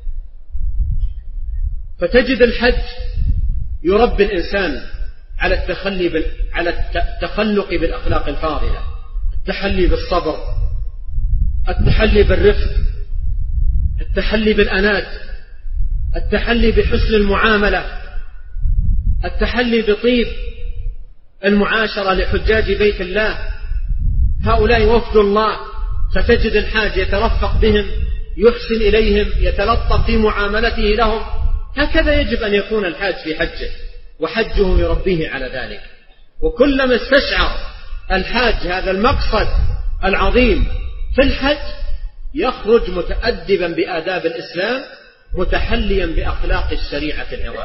فتجد الحج يربي الإنسان على التخلق بالأخلاق الفاضلة، التحلي بالصبر، التحلي بالرفق، التحلي بالأنات، التحلي بحسن المعاملة، التحلي بطيب المعاشرة لحجاج بيت الله. هؤلاء وفد الله، فتجد الحاج يترفق بهم، يحسن إليهم، يتلطف في معاملته لهم. هكذا يجب أن يكون الحاج في حجه، وحجه يربيه على ذلك. وكلما استشعر الحاج هذا المقصد العظيم في الحج يخرج متأدبا بآداب الإسلام، متحليا بأخلاق الشريعة العظام.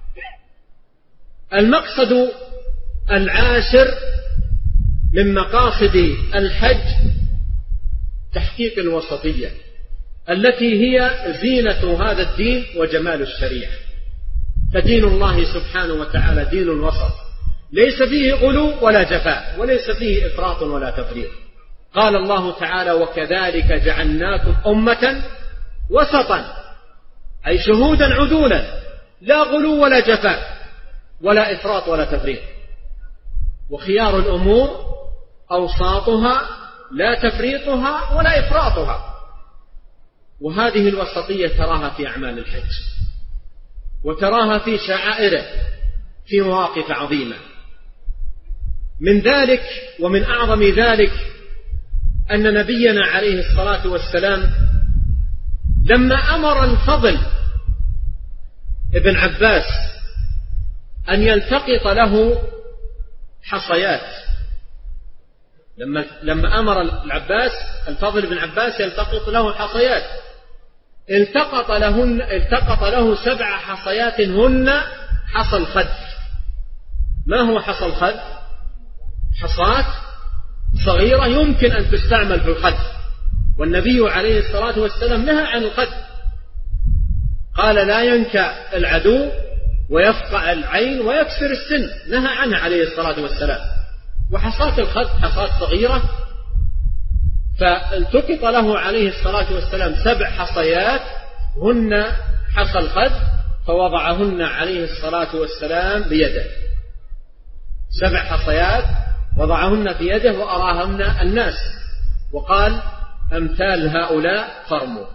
المقصد العاشر من مقاصد الحج تحقيق الوسطية، التي هي زينة هذا الدين وجمال الشريعة. فدين الله سبحانه وتعالى دين وسط، ليس فيه غلو ولا جفاء، وليس فيه إفراط ولا تفريط. قال الله تعالى: وكذلك جعلناكم أمة وسطا، أي شهودا عدولا، لا غلو ولا جفاء ولا إفراط ولا تفريط. وخيار الأمور أوساطها، لا تفريطها ولا إفراطها. وهذه الوسطية تراها في أعمال الحج، وتراها في شعائره، في مواقف عظيمة. من ذلك ومن أعظم ذلك أن نبينا عليه الصلاة والسلام لما أمر الفضل ابن عباس أن يلتقط له حصيات، لما أمر الفضل بن عباس يلتقط له حصيات، التقط له 7 حصيات هن حصى الخد. ما هو حصى الخد؟ حصاة صغيرة يمكن أن تستعمل في الخد، والنبي عليه الصلاة والسلام نهى عن الخد، قال: لا ينكأ العدو ويفقع العين ويكسر السن، نهى عنها عليه الصلاة والسلام. وحصاة الخد حصاة صغيرة، فالتقط له عليه الصلاة والسلام 7 حصيات هن حصى الخد، فوضعهن عليه الصلاة والسلام بيده. 7 حصيات وضعهن في يده وأراهن الناس، وقال: أمثال هؤلاء فرموا،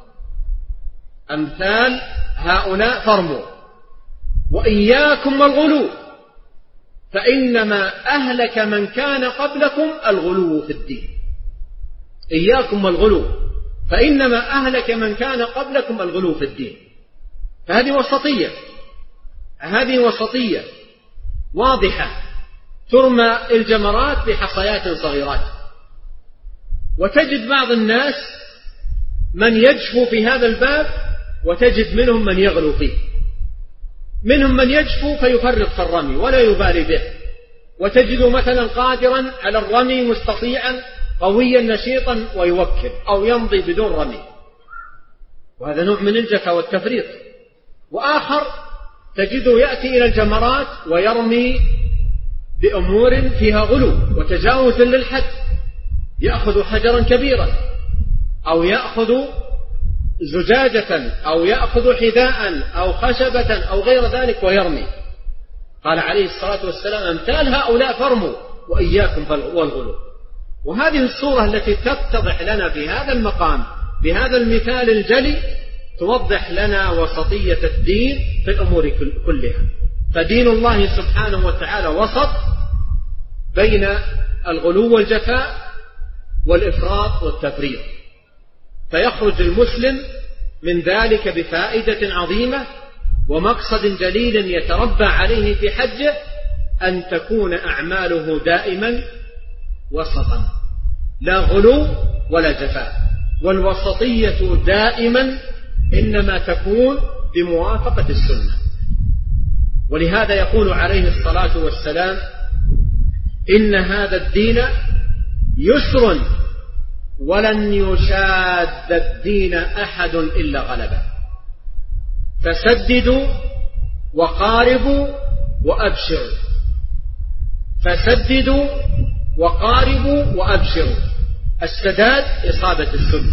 أمثال هؤلاء فرموا، وإياكم والغلو، فإنما أهلك من كان قبلكم الغلو في الدين. إياكم والغلو، فإنما أهلك من كان قبلكم الغلو في الدين. فهذه وسطية، هذه وسطية واضحة، ترمى الجمرات بحصيات صغيرات. وتجد بعض الناس من يجفو في هذا الباب، وتجد منهم من يغلو فيه. منهم من يجفو فيفرط في الرمي ولا يبالي به، وتجد مثلا قادرا على الرمي مستطيعا قويا نشيطا ويوكل أو يمضي بدون رمي، وهذا نوع من الجفا والتفريط. وآخر تجده يأتي إلى الجمرات ويرمي بأمور فيها غلو وتجاوز للحد، يأخذ حجرا كبيرا أو يأخذ زجاجة أو يأخذ حذاء أو خشبة أو غير ذلك ويرمي. قال عليه الصلاة والسلام: أمثال هؤلاء فرموا وإياكم والغلو. وهذه الصورة التي تتضح لنا في هذا المقام بهذا المثال الجلي توضح لنا وسطية الدين في الأمور كلها. فدين الله سبحانه وتعالى وسط بين الغلو والجفاء والإفراط والتفريط، فيخرج المسلم من ذلك بفائدة عظيمة ومقصد جليل يتربى عليه في حجه، أن تكون أعماله دائما وسطا، لا غلو ولا جفاء. والوسطية دائما إنما تكون بموافقة السنة. ولهذا يقول عليه الصلاة والسلام: إن هذا الدين يسر ولن يشاد الدين أحد إلا غلبه، فسددوا وقاربوا وأبشروا، فسددوا وقاربوا وأبشروا. السداد إصابة السنة،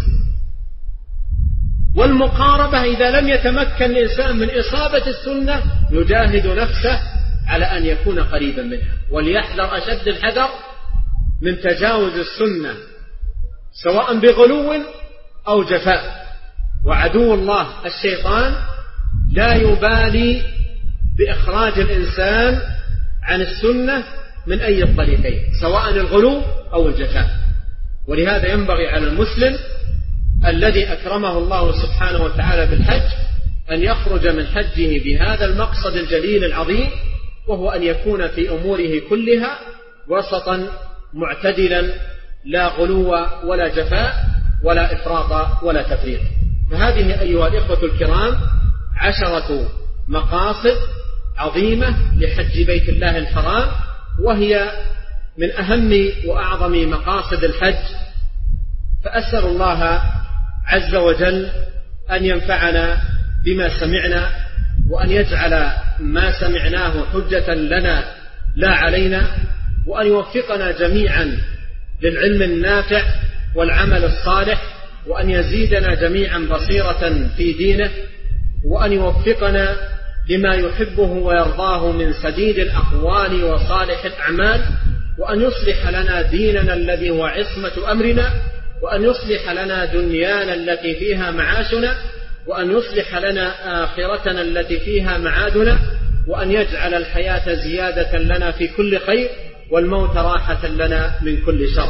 والمقاربة إذا لم يتمكن الإنسان من إصابة السنة يجاهد نفسه على أن يكون قريبا منها. وليحذر أشد الحذر من تجاوز السنة، سواء بغلو أو جفاء. وعدو الله الشيطان لا يبالي بإخراج الإنسان عن السنة من أي الطريقين، سواء الغلو أو الجفاء. ولهذا ينبغي على المسلم الذي أكرمه الله سبحانه وتعالى بالحج أن يخرج من حجه بهذا المقصد الجليل العظيم، وهو أن يكون في أموره كلها وسطا معتدلا، لا غلو ولا جفاء ولا إفراط ولا تفريط. فهذه أيها الإخوة الكرام 10 مقاصد عظيمة لحج بيت الله الحرام، وهي من أهم وأعظم مقاصد الحج. فأسأل الله عز وجل أن ينفعنا بما سمعنا، وأن يجعل ما سمعناه حجة لنا لا علينا، وأن يوفقنا جميعا للعلم النافع والعمل الصالح، وأن يزيدنا جميعا بصيرة في دينه، وأن يوفقنا لما يحبه ويرضاه من سديد الأقوال وصالح الأعمال، وأن يصلح لنا ديننا الذي هو عصمة أمرنا، وأن يصلح لنا دنيانا التي فيها معاشنا، وأن يصلح لنا آخرتنا التي فيها معادنا، وأن يجعل الحياة زيادة لنا في كل خير، والموت راحة لنا من كل شر.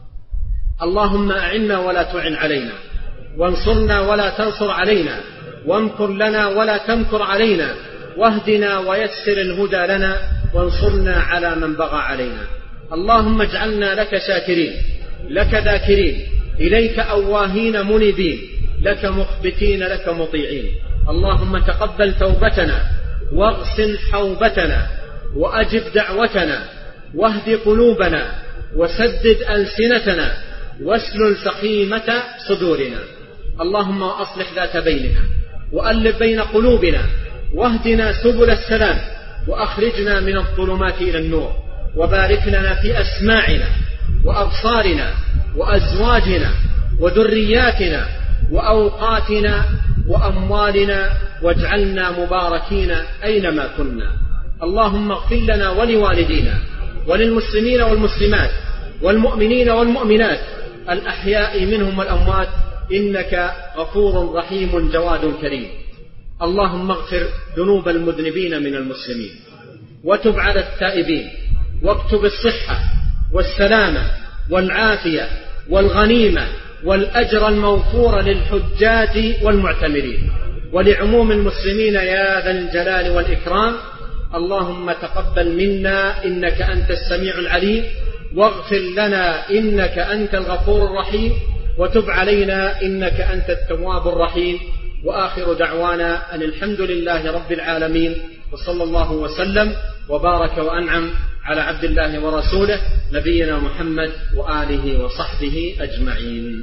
اللهم أعنا ولا تعن علينا، وانصرنا ولا تنصر علينا، وامكر لنا ولا تمكر علينا، واهدنا ويسر الهدى لنا، وانصرنا على من بغى علينا. اللهم اجعلنا لك شاكرين، لك ذاكرين، إليك أواهين منيبين، لك مخبتين، لك مطيعين. اللهم تقبل توبتنا، واغسل حوبتنا، وأجب دعوتنا، واهد قلوبنا، وسدد ألسنتنا، واسلل سخيمة صدورنا. اللهم أصلح ذات بيننا، وألف بين قلوبنا، واهدنا سبل السلام، وأخرجنا من الظلمات إلى النور، وبارك لنا في أسماعنا وأبصارنا وأزواجنا وذرياتنا وأوقاتنا وأموالنا، واجعلنا مباركين أينما كنا. اللهم اغفر لنا ولوالدينا وللمسلمين والمسلمات والمؤمنين والمؤمنات الأحياء منهم والأموات، إنك غفور رحيم جواد كريم. اللهم اغفر ذنوب المذنبين من المسلمين، وتب على التائبين، واكتب الصحة والسلامة والعافية والغنيمة والأجر الموفور للحجاج والمعتمرين ولعموم المسلمين يا ذا الجلال والإكرام. اللهم تقبل منا إنك أنت السميع العليم، واغفر لنا إنك أنت الغفور الرحيم، وتب علينا إنك أنت التواب الرحيم. وآخر دعوانا أن الحمد لله رب العالمين، وصلى الله وسلم وبارك وأنعم على عبد الله ورسوله نبينا محمد وآله وصحبه أجمعين.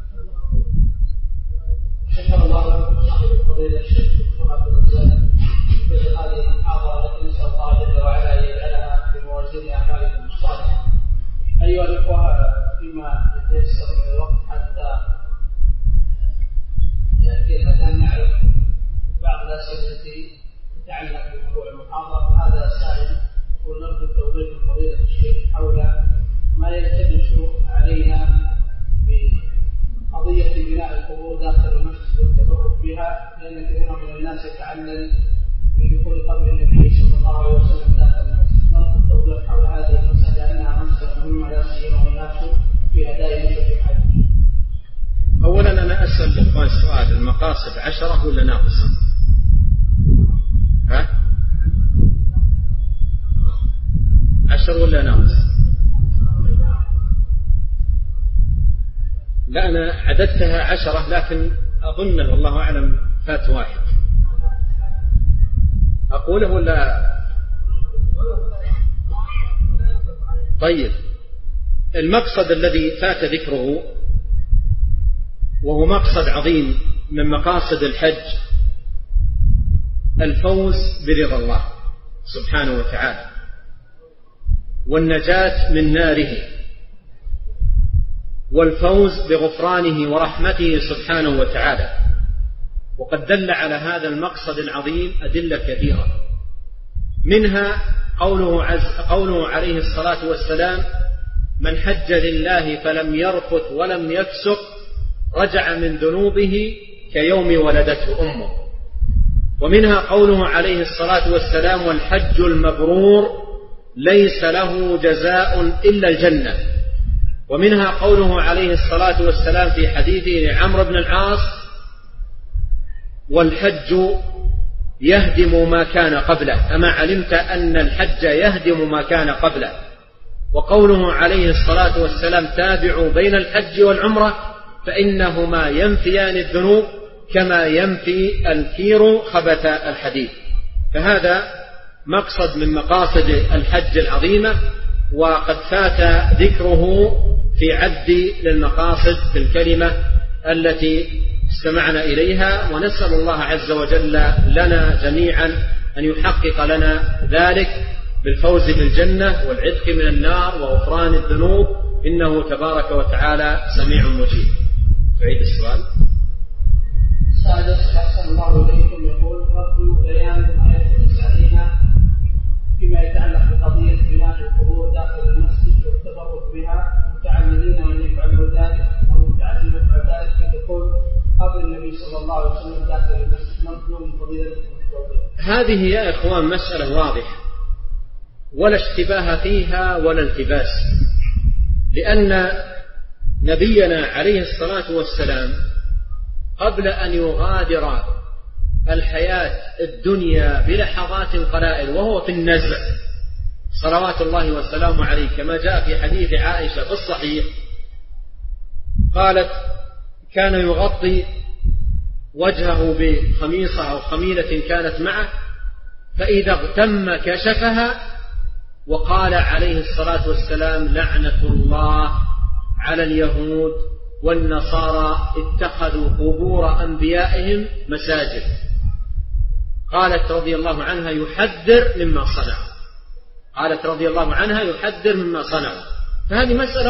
شكر الله لكم صاحب الفضيلة الشيخ عبد الرزاق في هذه المحاضرة التي نسأل الله جل وعلا أن يجعلها في موازين أعمالكم الصالحة. أيها الأخوة، فيما يتيسر من الوقت حتى يأتي الأذان، نعرف بعض الأسئلة التي تتعلق بموضوع المحاضرة. هذا سائل ونرجو توضيح فضيلة الشيخ حول ما يلتبس علينا بقضية بناء القبور داخل المسجد والتبرك بها، لأن كثيرا من الناس يتعلل في دخول قبر النبي صلى الله عليه وسلم داخل المسجد. نرجو التوضيح حول هذه المسألة لأنها مسألة مهمة لا سيما الناس في أداء نسك الحج. أولا أنا أسأل الإخوان سؤال، المقاصد 10 ولا ناقصة؟ 10 ولا ناقص؟ لا أنا عددتها 10، لكن أظن والله أعلم فات واحد. أقوله ولا؟ طيب، المقصد الذي فات ذكره وهو مقصد عظيم من مقاصد الحج الفوز برضا الله سبحانه وتعالى، والنجاة من ناره، والفوز بغفرانه ورحمته سبحانه وتعالى. وقد دل على هذا المقصد العظيم أدلة كثيرة، منها قوله عليه الصلاة والسلام: من حج لله فلم يرفث ولم يفسق رجع من ذنوبه كيوم ولدته أمه. ومنها قوله عليه الصلاة والسلام: والحج المبرور ليس له جزاء إلا الجنة. ومنها قوله عليه الصلاة والسلام في حديثه لعمرو بن العاص: والحج يهدم ما كان قبله، أما علمت أن الحج يهدم ما كان قبله. وقوله عليه الصلاة والسلام: تابعوا بين الحج والعمرة فإنهما ينفيان الذنوب كما ينفي الكير خبث الحديد. فهذا مقصد من مقاصد الحج العظيمة، وقد فات ذكره في عد للمقاصد في الكلمة التي استمعنا إليها. ونسأل الله عز وجل لنا جميعا أن يحقق لنا ذلك بالفوز بالجنة والعتق من النار وغفران الذنوب، إنه تبارك وتعالى سميع مجيب. تعيد السؤال. السادس: أحسن الله إليكم، يقول: رد بيان آية التسعين فيما يتعلق بقضية بناء القبور داخل المسجد والتبرك بها، متعمدين أن يفعلوا ذلك أو متعمدين أن يفعلوا ذلك في دخول قبر النبي صلى الله عليه وسلم داخل المسجد، نرجو من فضيلة الدكتور. هذه يا إخوان مسألة واضحة ولا اشتباه فيها ولا التباس، لأن نبينا عليه الصلاة والسلام قبل أن يغادر الحياة الدنيا بلحظات قلائل وهو في النزع صلوات الله وسلامه عليه، كما جاء في حديث عائشة في الصحيح قالت: كان يغطي وجهه بخميصة أو خميلة كانت معه، فإذا اغتم كشفها، وقال عليه الصلاة والسلام: لعنة الله على اليهود والنصارى اتخذوا قبور أنبيائهم مساجد. قالت رضي الله عنها: يحذر مما صنعوا. قالت رضي الله عنها: يحذر مما صنعوا. فهذه مسألة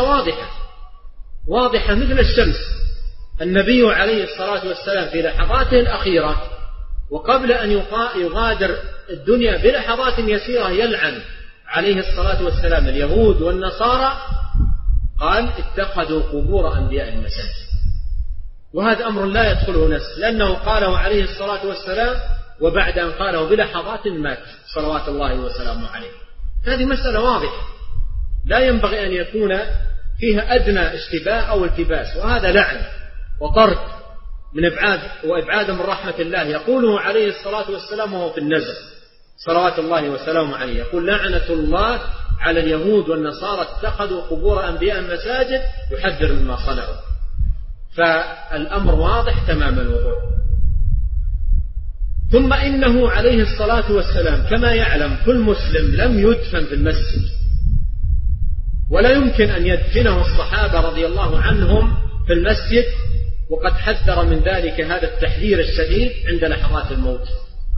واضحة مثل الشمس. النبي عليه الصلاة والسلام في لحظاته الأخيرة وقبل أن يغادر الدنيا بلحظات يسيرة يلعن عليه الصلاة والسلام اليهود والنصارى، قال: اتخذوا قبور أنبيائهم مساجد. وهذا أمر لا يدخله نسخ، لأنه قاله عليه الصلاة والسلام وبعد أن قاله بلحظات مات صلوات الله وسلامه عليه. هذه مسألة واضحة لا ينبغي أن يكون فيها أدنى اشتباه أو التباس، وهذا لعن وطرد من وإبعاد من رحمة الله. يقوله عليه الصلاة والسلام وهو في النزع صلوات الله وسلامه عليه، يقول: لعنة الله على اليهود والنصارى اتخذوا قبور أنبياء مساجد، يحذر مما صنعوا. فالأمر واضح تمام الوضوح. ثم إنه عليه الصلاة والسلام كما يعلم كل مسلم لم يدفن في المسجد، ولا يمكن أن يدفنه الصحابة رضي الله عنهم في المسجد، وقد حذر من ذلك هذا التحذير الشديد عند لحظات الموت.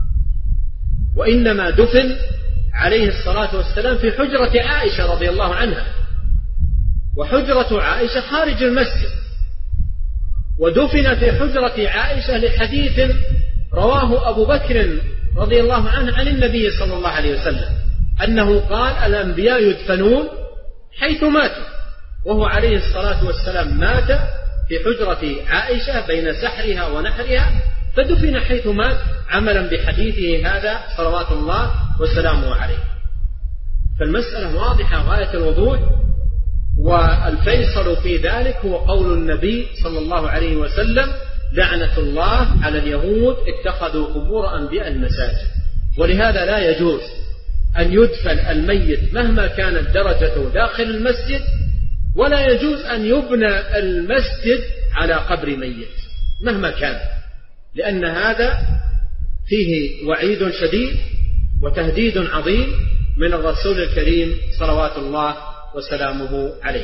وإنما دفن عليه الصلاة والسلام في حجرة عائشة رضي الله عنها، وحجرة عائشة خارج المسجد، ودفن في حجرة عائشة لحديث رواه أبو بكر رضي الله عنه عن النبي صلى الله عليه وسلم أنه قال: الأنبياء يدفنون حيث ماتوا، وهو عليه الصلاة والسلام مات في حجرة عائشة بين سحرها ونحرها، فدفن حيث مات عملا بحديثه هذا صلوات الله وسلامه عليه. فالمسألة واضحة غاية الوضوح، والفيصل في ذلك هو قول النبي صلى الله عليه وسلم: لعنة الله على اليهود اتخذوا قبور أنبياء المساجد. ولهذا لا يجوز أن يدفن الميت مهما كانت درجته داخل المسجد، ولا يجوز أن يبنى المسجد على قبر ميت مهما كان، لأن هذا فيه وعيد شديد وتهديد عظيم من الرسول الكريم صلوات الله وسلامه عليه.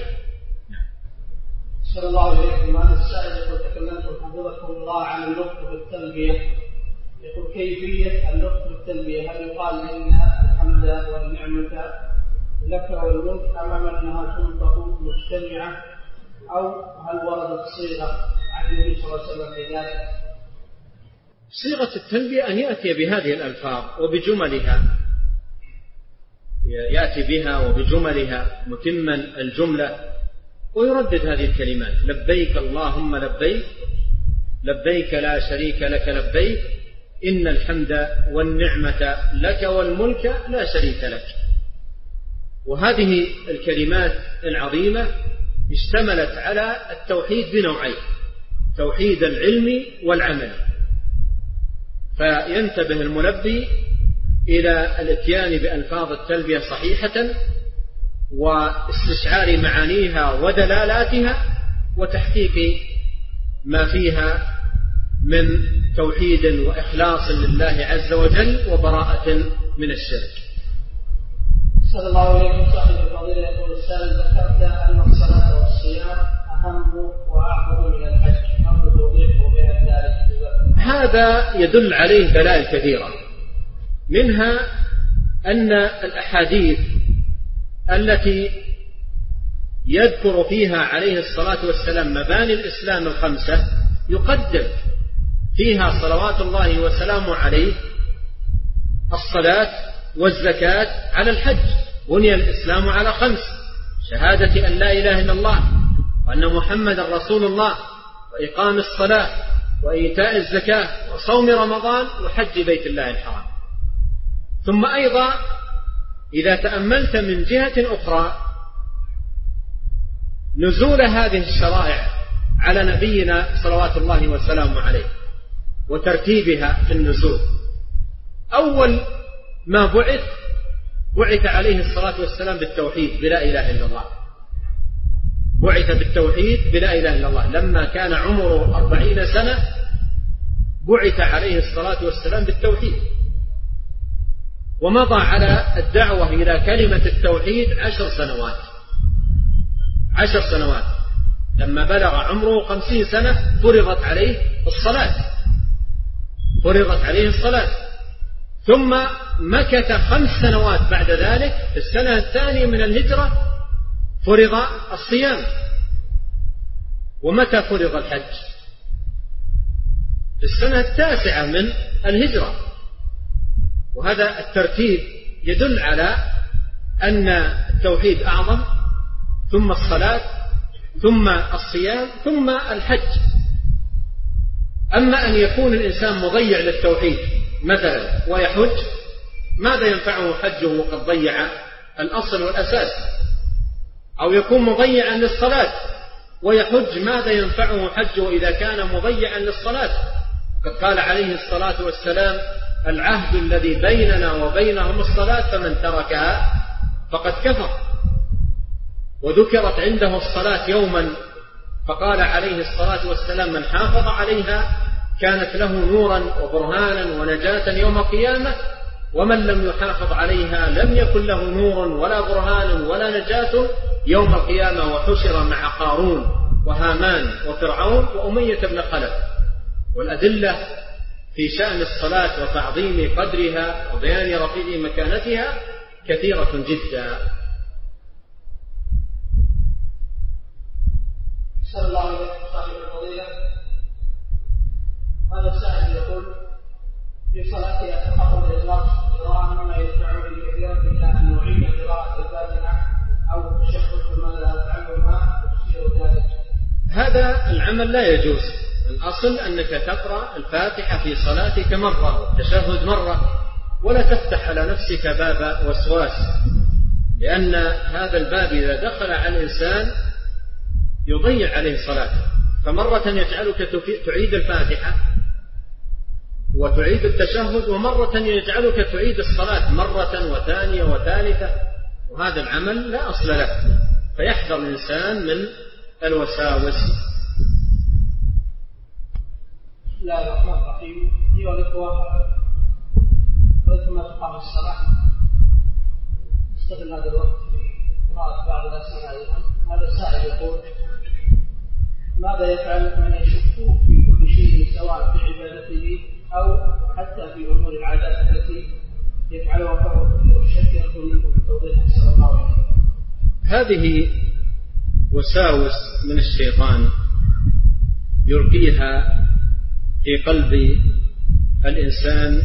صلى الله عليه وسلم. السائل يقول: تكلمتم حفظكم الله عن النطق بالتلبية، يقول: كيفية النطق بالتلبية؟ هل يقال إن الحمد والنعمة لك والملك أمام أنها تنطق مجتمعة، أو هل وردت صيغة عن النبي صلى الله عليه وسلم في ذلك؟ صيغة التلبية أن يأتي بهذه الألفاظ وبجملها، يأتي بها وبجملها متما الجملة، ويردد هذه الكلمات: لبيك اللهم لبيك، لبيك لا شريك لك لبيك، إن الحمد والنعمة لك والملك لا شريك لك. وهذه الكلمات العظيمة اشتملت على التوحيد بنوعين: توحيد العلم والعمل. فينتبه الملبي إلى الاتيان بألفاظ التلبية صحيحة واستشعار معانيها ودلالاتها وتحقيق ما فيها من توحيد وإخلاص لله عز وجل وبراءة من الشرك. صلى الله عليه وسلم. صاحب الفضيلة يقول السائل: ذكرت أن الصلاة والصيام أهم وأعظم من الحج، أو توضيح بها ذلك؟ هذا يدل عليه دلائل كثيرة، منها أن الأحاديث التي يذكر فيها عليه الصلاة والسلام مباني الإسلام الخمسة يقدم فيها صلوات الله وسلامه عليه الصلاة والزكاة على الحج. بني الإسلام على 5: شهادة أن لا إله إلا الله وأن محمد رسول الله، وإقام الصلاة، وإيتاء الزكاة، وصوم رمضان، وحج بيت الله الحرام. ثم أيضا إذا تأملت من جهة أخرى نزول هذه الشرائع على نبينا صلوات الله وسلامه عليه وترتيبها في النزول، أول ما بعث عليه الصلاة والسلام بالتوحيد بلا إله إلا الله، بعث بالتوحيد بلا إله إلا الله. لما كان عمره 40 سنة بعث عليه الصلاة والسلام بالتوحيد، ومضى على الدعوة إلى كلمة التوحيد 10 سنوات. 10 سنوات. لما بلغ عمره 50 سنة فرضت عليه الصلاة، ثم مكث 5 سنوات بعد ذلك. في السنة الثانية من الهجرة فرض الصيام. ومتى فرض الحج؟ في السنة 9 من الهجرة. وهذا الترتيب يدل على أن التوحيد أعظم، ثم الصلاة، ثم الصيام، ثم الحج. أما أن يكون الإنسان مضيع للتوحيد مثلا ويحج، ماذا ينفعه حجه وقد ضيع الأصل والأساس؟ أو يكون مضيعا للصلاة ويحج، ماذا ينفعه حجه إذا كان مضيعا للصلاة؟ قد قال عليه الصلاة والسلام: العهد الذي بيننا وبينهم الصلاة، فمن تركها فقد كفر. وذكرت عنده الصلاة يوما فقال عليه الصلاة والسلام: من حافظ عليها كانت له نورا وبرهانا ونجاة يوم القيامة، ومن لم يحافظ عليها لم يكن له نور ولا برهان ولا نجاة يوم القيامة، وحشر مع قارون وهامان وفرعون وأمية بن خلف. والأدلة في شأن الصلاة وتعظيم قدرها وبيان رفيع مكانتها كثيرة جدا. صلى الله عليه وسلم. صاحب الفضيلة هذا السائل يقول: في صلاتي أتحقق الإخلاص قراءة مما يدفعني كثيرا إلى أن أعيد قراءة الفاتحة أو التشهد، فماذا أفعل وما تفسير ذلك؟ هذا العمل لا يجوز. الأصل أنك تقرأ الفاتحة في صلاتك مرة والتشهد مرة، ولا تفتح على نفسك باب وسواس، لأن هذا الباب إذا دخل على الإنسان يضيع عليه صلاته. فمرة يجعلك تعيد الفاتحة وتعيد التشهد، ومرة يجعلك تعيد الصلاة مرة وثانية وثالثة، وهذا العمل لا أصل له. فيحذر الإنسان من الوساوس. بسم الله الرحمن الرحيم. أيها الأخوة، ثم تقام الصلاة استغل هذا الوقت في قراءة بعض الأسئلة أيضا. هذا السائل يقول: ماذا يفعل من يشك في كل شيء سواء في عبادته أو حتى في أمور العادات التي يفعلها فهو كثير الشك؟ يرجو منكم التوضيح صلى الله عليه وسلم. هذه وساوس من الشيطان يلقيها في قلب الإنسان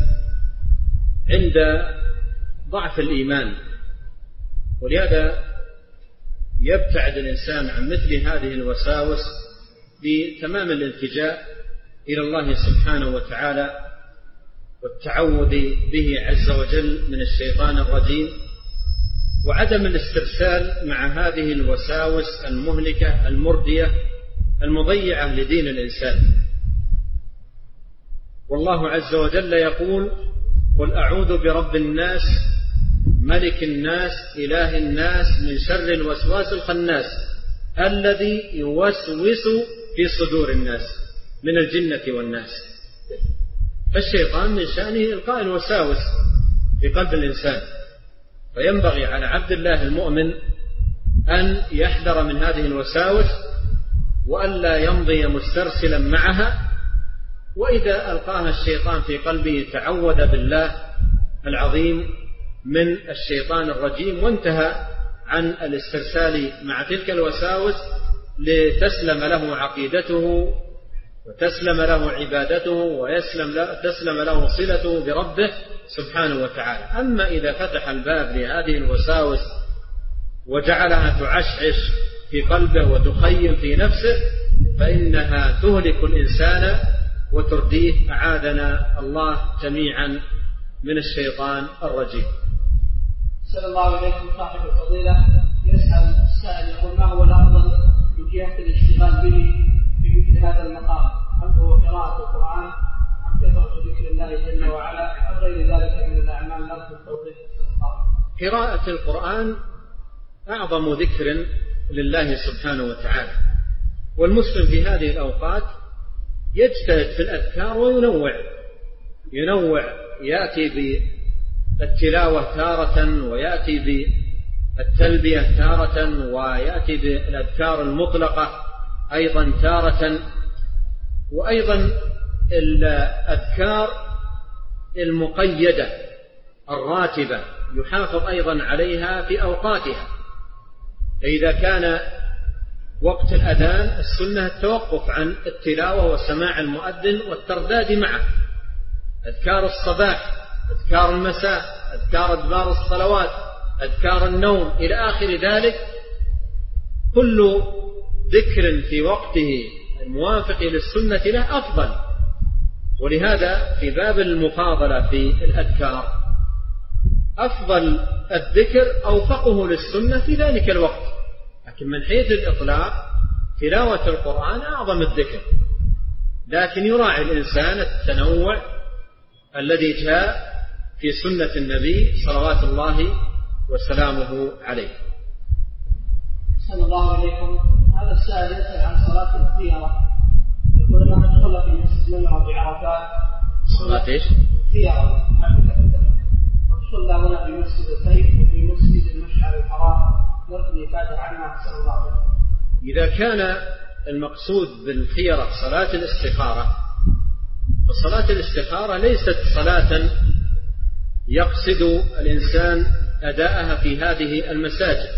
عند ضعف الإيمان، ولهذا يبتعد الإنسان عن مثل هذه الوساوس بتمام الالتجاء إلى الله سبحانه وتعالى والتعوذ به عز وجل من الشيطان الرجيم، وعدم الاسترسال مع هذه الوساوس المهلكة المردية المضيعة لدين الإنسان. والله عز وجل يقول: قل أعوذ برب الناس ملك الناس إله الناس من شر الوسواس الخناس الذي يوسوس في صدور الناس من الجنة والناس. فالشيطان من شأنه إلقاء الوساوس في قلب الإنسان، فينبغي على عبد الله المؤمن أن يحذر من هذه الوساوس وألا يمضي مسترسلا معها، وإذا ألقاها الشيطان في قلبه تعوذ بالله العظيم من الشيطان الرجيم وانتهى عن الاسترسال مع تلك الوساوس لتسلم له عقيدته وتسلم له عبادته وتسلم له صلته بربه سبحانه وتعالى. أما إذا فتح الباب لهذه الوساوس وجعلها تعشعش في قلبه وتخيل في نفسه فإنها تهلك الإنسان وترديه، أعاذنا الله جميعا من الشيطان الرجيم. صلى الله عليكم. صاحب الفضيلة يسأل السائل يقول: ما هو الأفضل من جهة الاشتغال به في مثل هذا المقام؟ هل هو قراءة القرآن أم كثرة ذكر الله جل وعلا أم غير ذلك من الأعمال؟ نرجو التوفيق. قراءة القرآن أعظم ذكر لله سبحانه وتعالى، والمسلم في هذه الأوقات يجتهد في الأذكار وينوع، يأتي بالتلاوة تارة ويأتي بالتلبية تارة ويأتي بالأذكار المطلقة أيضا تارة، وأيضا الأذكار المقيدة الراتبة يحافظ أيضا عليها في أوقاتها. فإذا كان وقت الأذان السنة التوقف عن التلاوة وسماع المؤذن والترداد معه، أذكار الصباح، أذكار المساء، أذكار أدبار الصلوات، أذكار النوم إلى آخر ذلك، كل ذكر في وقته الموافق للسنة له أفضل. ولهذا في باب المفاضلة في الأذكار أفضل الذكر أوفقه للسنة في ذلك الوقت، لكن من حيث الإطلاق تلاوة القرآن أعظم الذكر، لكن يراعي الإنسان التنوع الذي جاء في سنة النبي صلوات الله وسلامه عليه. صلى الله عليكم. هذا السائل يسأل عن صلاة الخيرة، يقول: أنه أدخل في مسجد نمرة بعرفات. صلاة إيش؟ خيرة، وصلى هنا في مسجد السيف وفي مسجد المشعر الحرام، نرجو الإفادة عنها صلى الله عليه وسلم. إذا كان المقصود بالخيرة صلاة الاستخارة، فصلاة الاستخارة ليست صلاة يقصد الإنسان أداءها في هذه المساجد،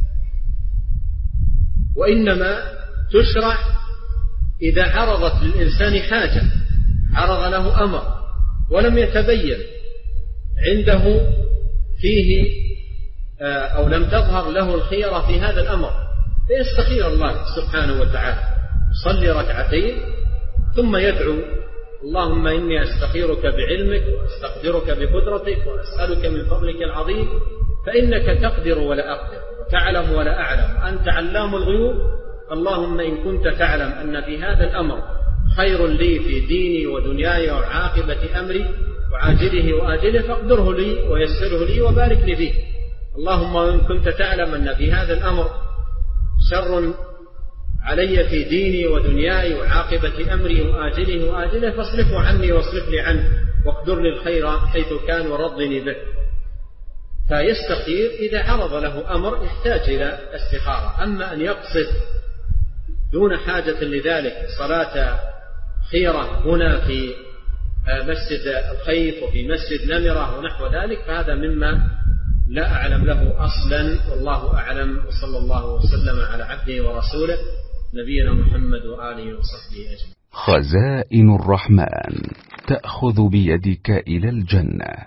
وإنما تشرع إذا عرضت للإنسان حاجة، عرض له أمر ولم يتبين عنده فيه أو لم تظهر له الخيرة في هذا الأمر، فيستخير الله سبحانه وتعالى، يصلي ركعتين ثم يدعو: اللهم إني أستخيرك بعلمك وأستقدرك بقدرتك وأسألك من فضلك العظيم فإنك تقدر ولا أقدر وتعلم ولا أعلم وأنت علام الغيوب، اللهم إن كنت تعلم أن في هذا الأمر خير لي في ديني ودنياي وعاقبة أمري وعاجله وآجله فاقدره لي ويسره لي وبارك لي فيه، اللهم إن كنت تعلم أن في هذا الأمر شر علي في ديني ودنياي وعاقبة أمري وآجله وآجله فاصرفه عني واصرف لي عنه واقدر لي الخير حيث كان ورضني به. فيستخير إذا عرض له أمر يحتاج إلى استخارة. أما أن يقصد دون حاجة لذلك صلاة خيرة هنا في مسجد الخيف وفي مسجد نمرة ونحو ذلك فهذا مما لا أعلم له أصلا، والله أعلم. وصلى الله وسلم على عبده ورسوله نبينا محمد وآله وصحبه أجمعين. خزائن الرحمن تأخذ بيدك إلى الجنة.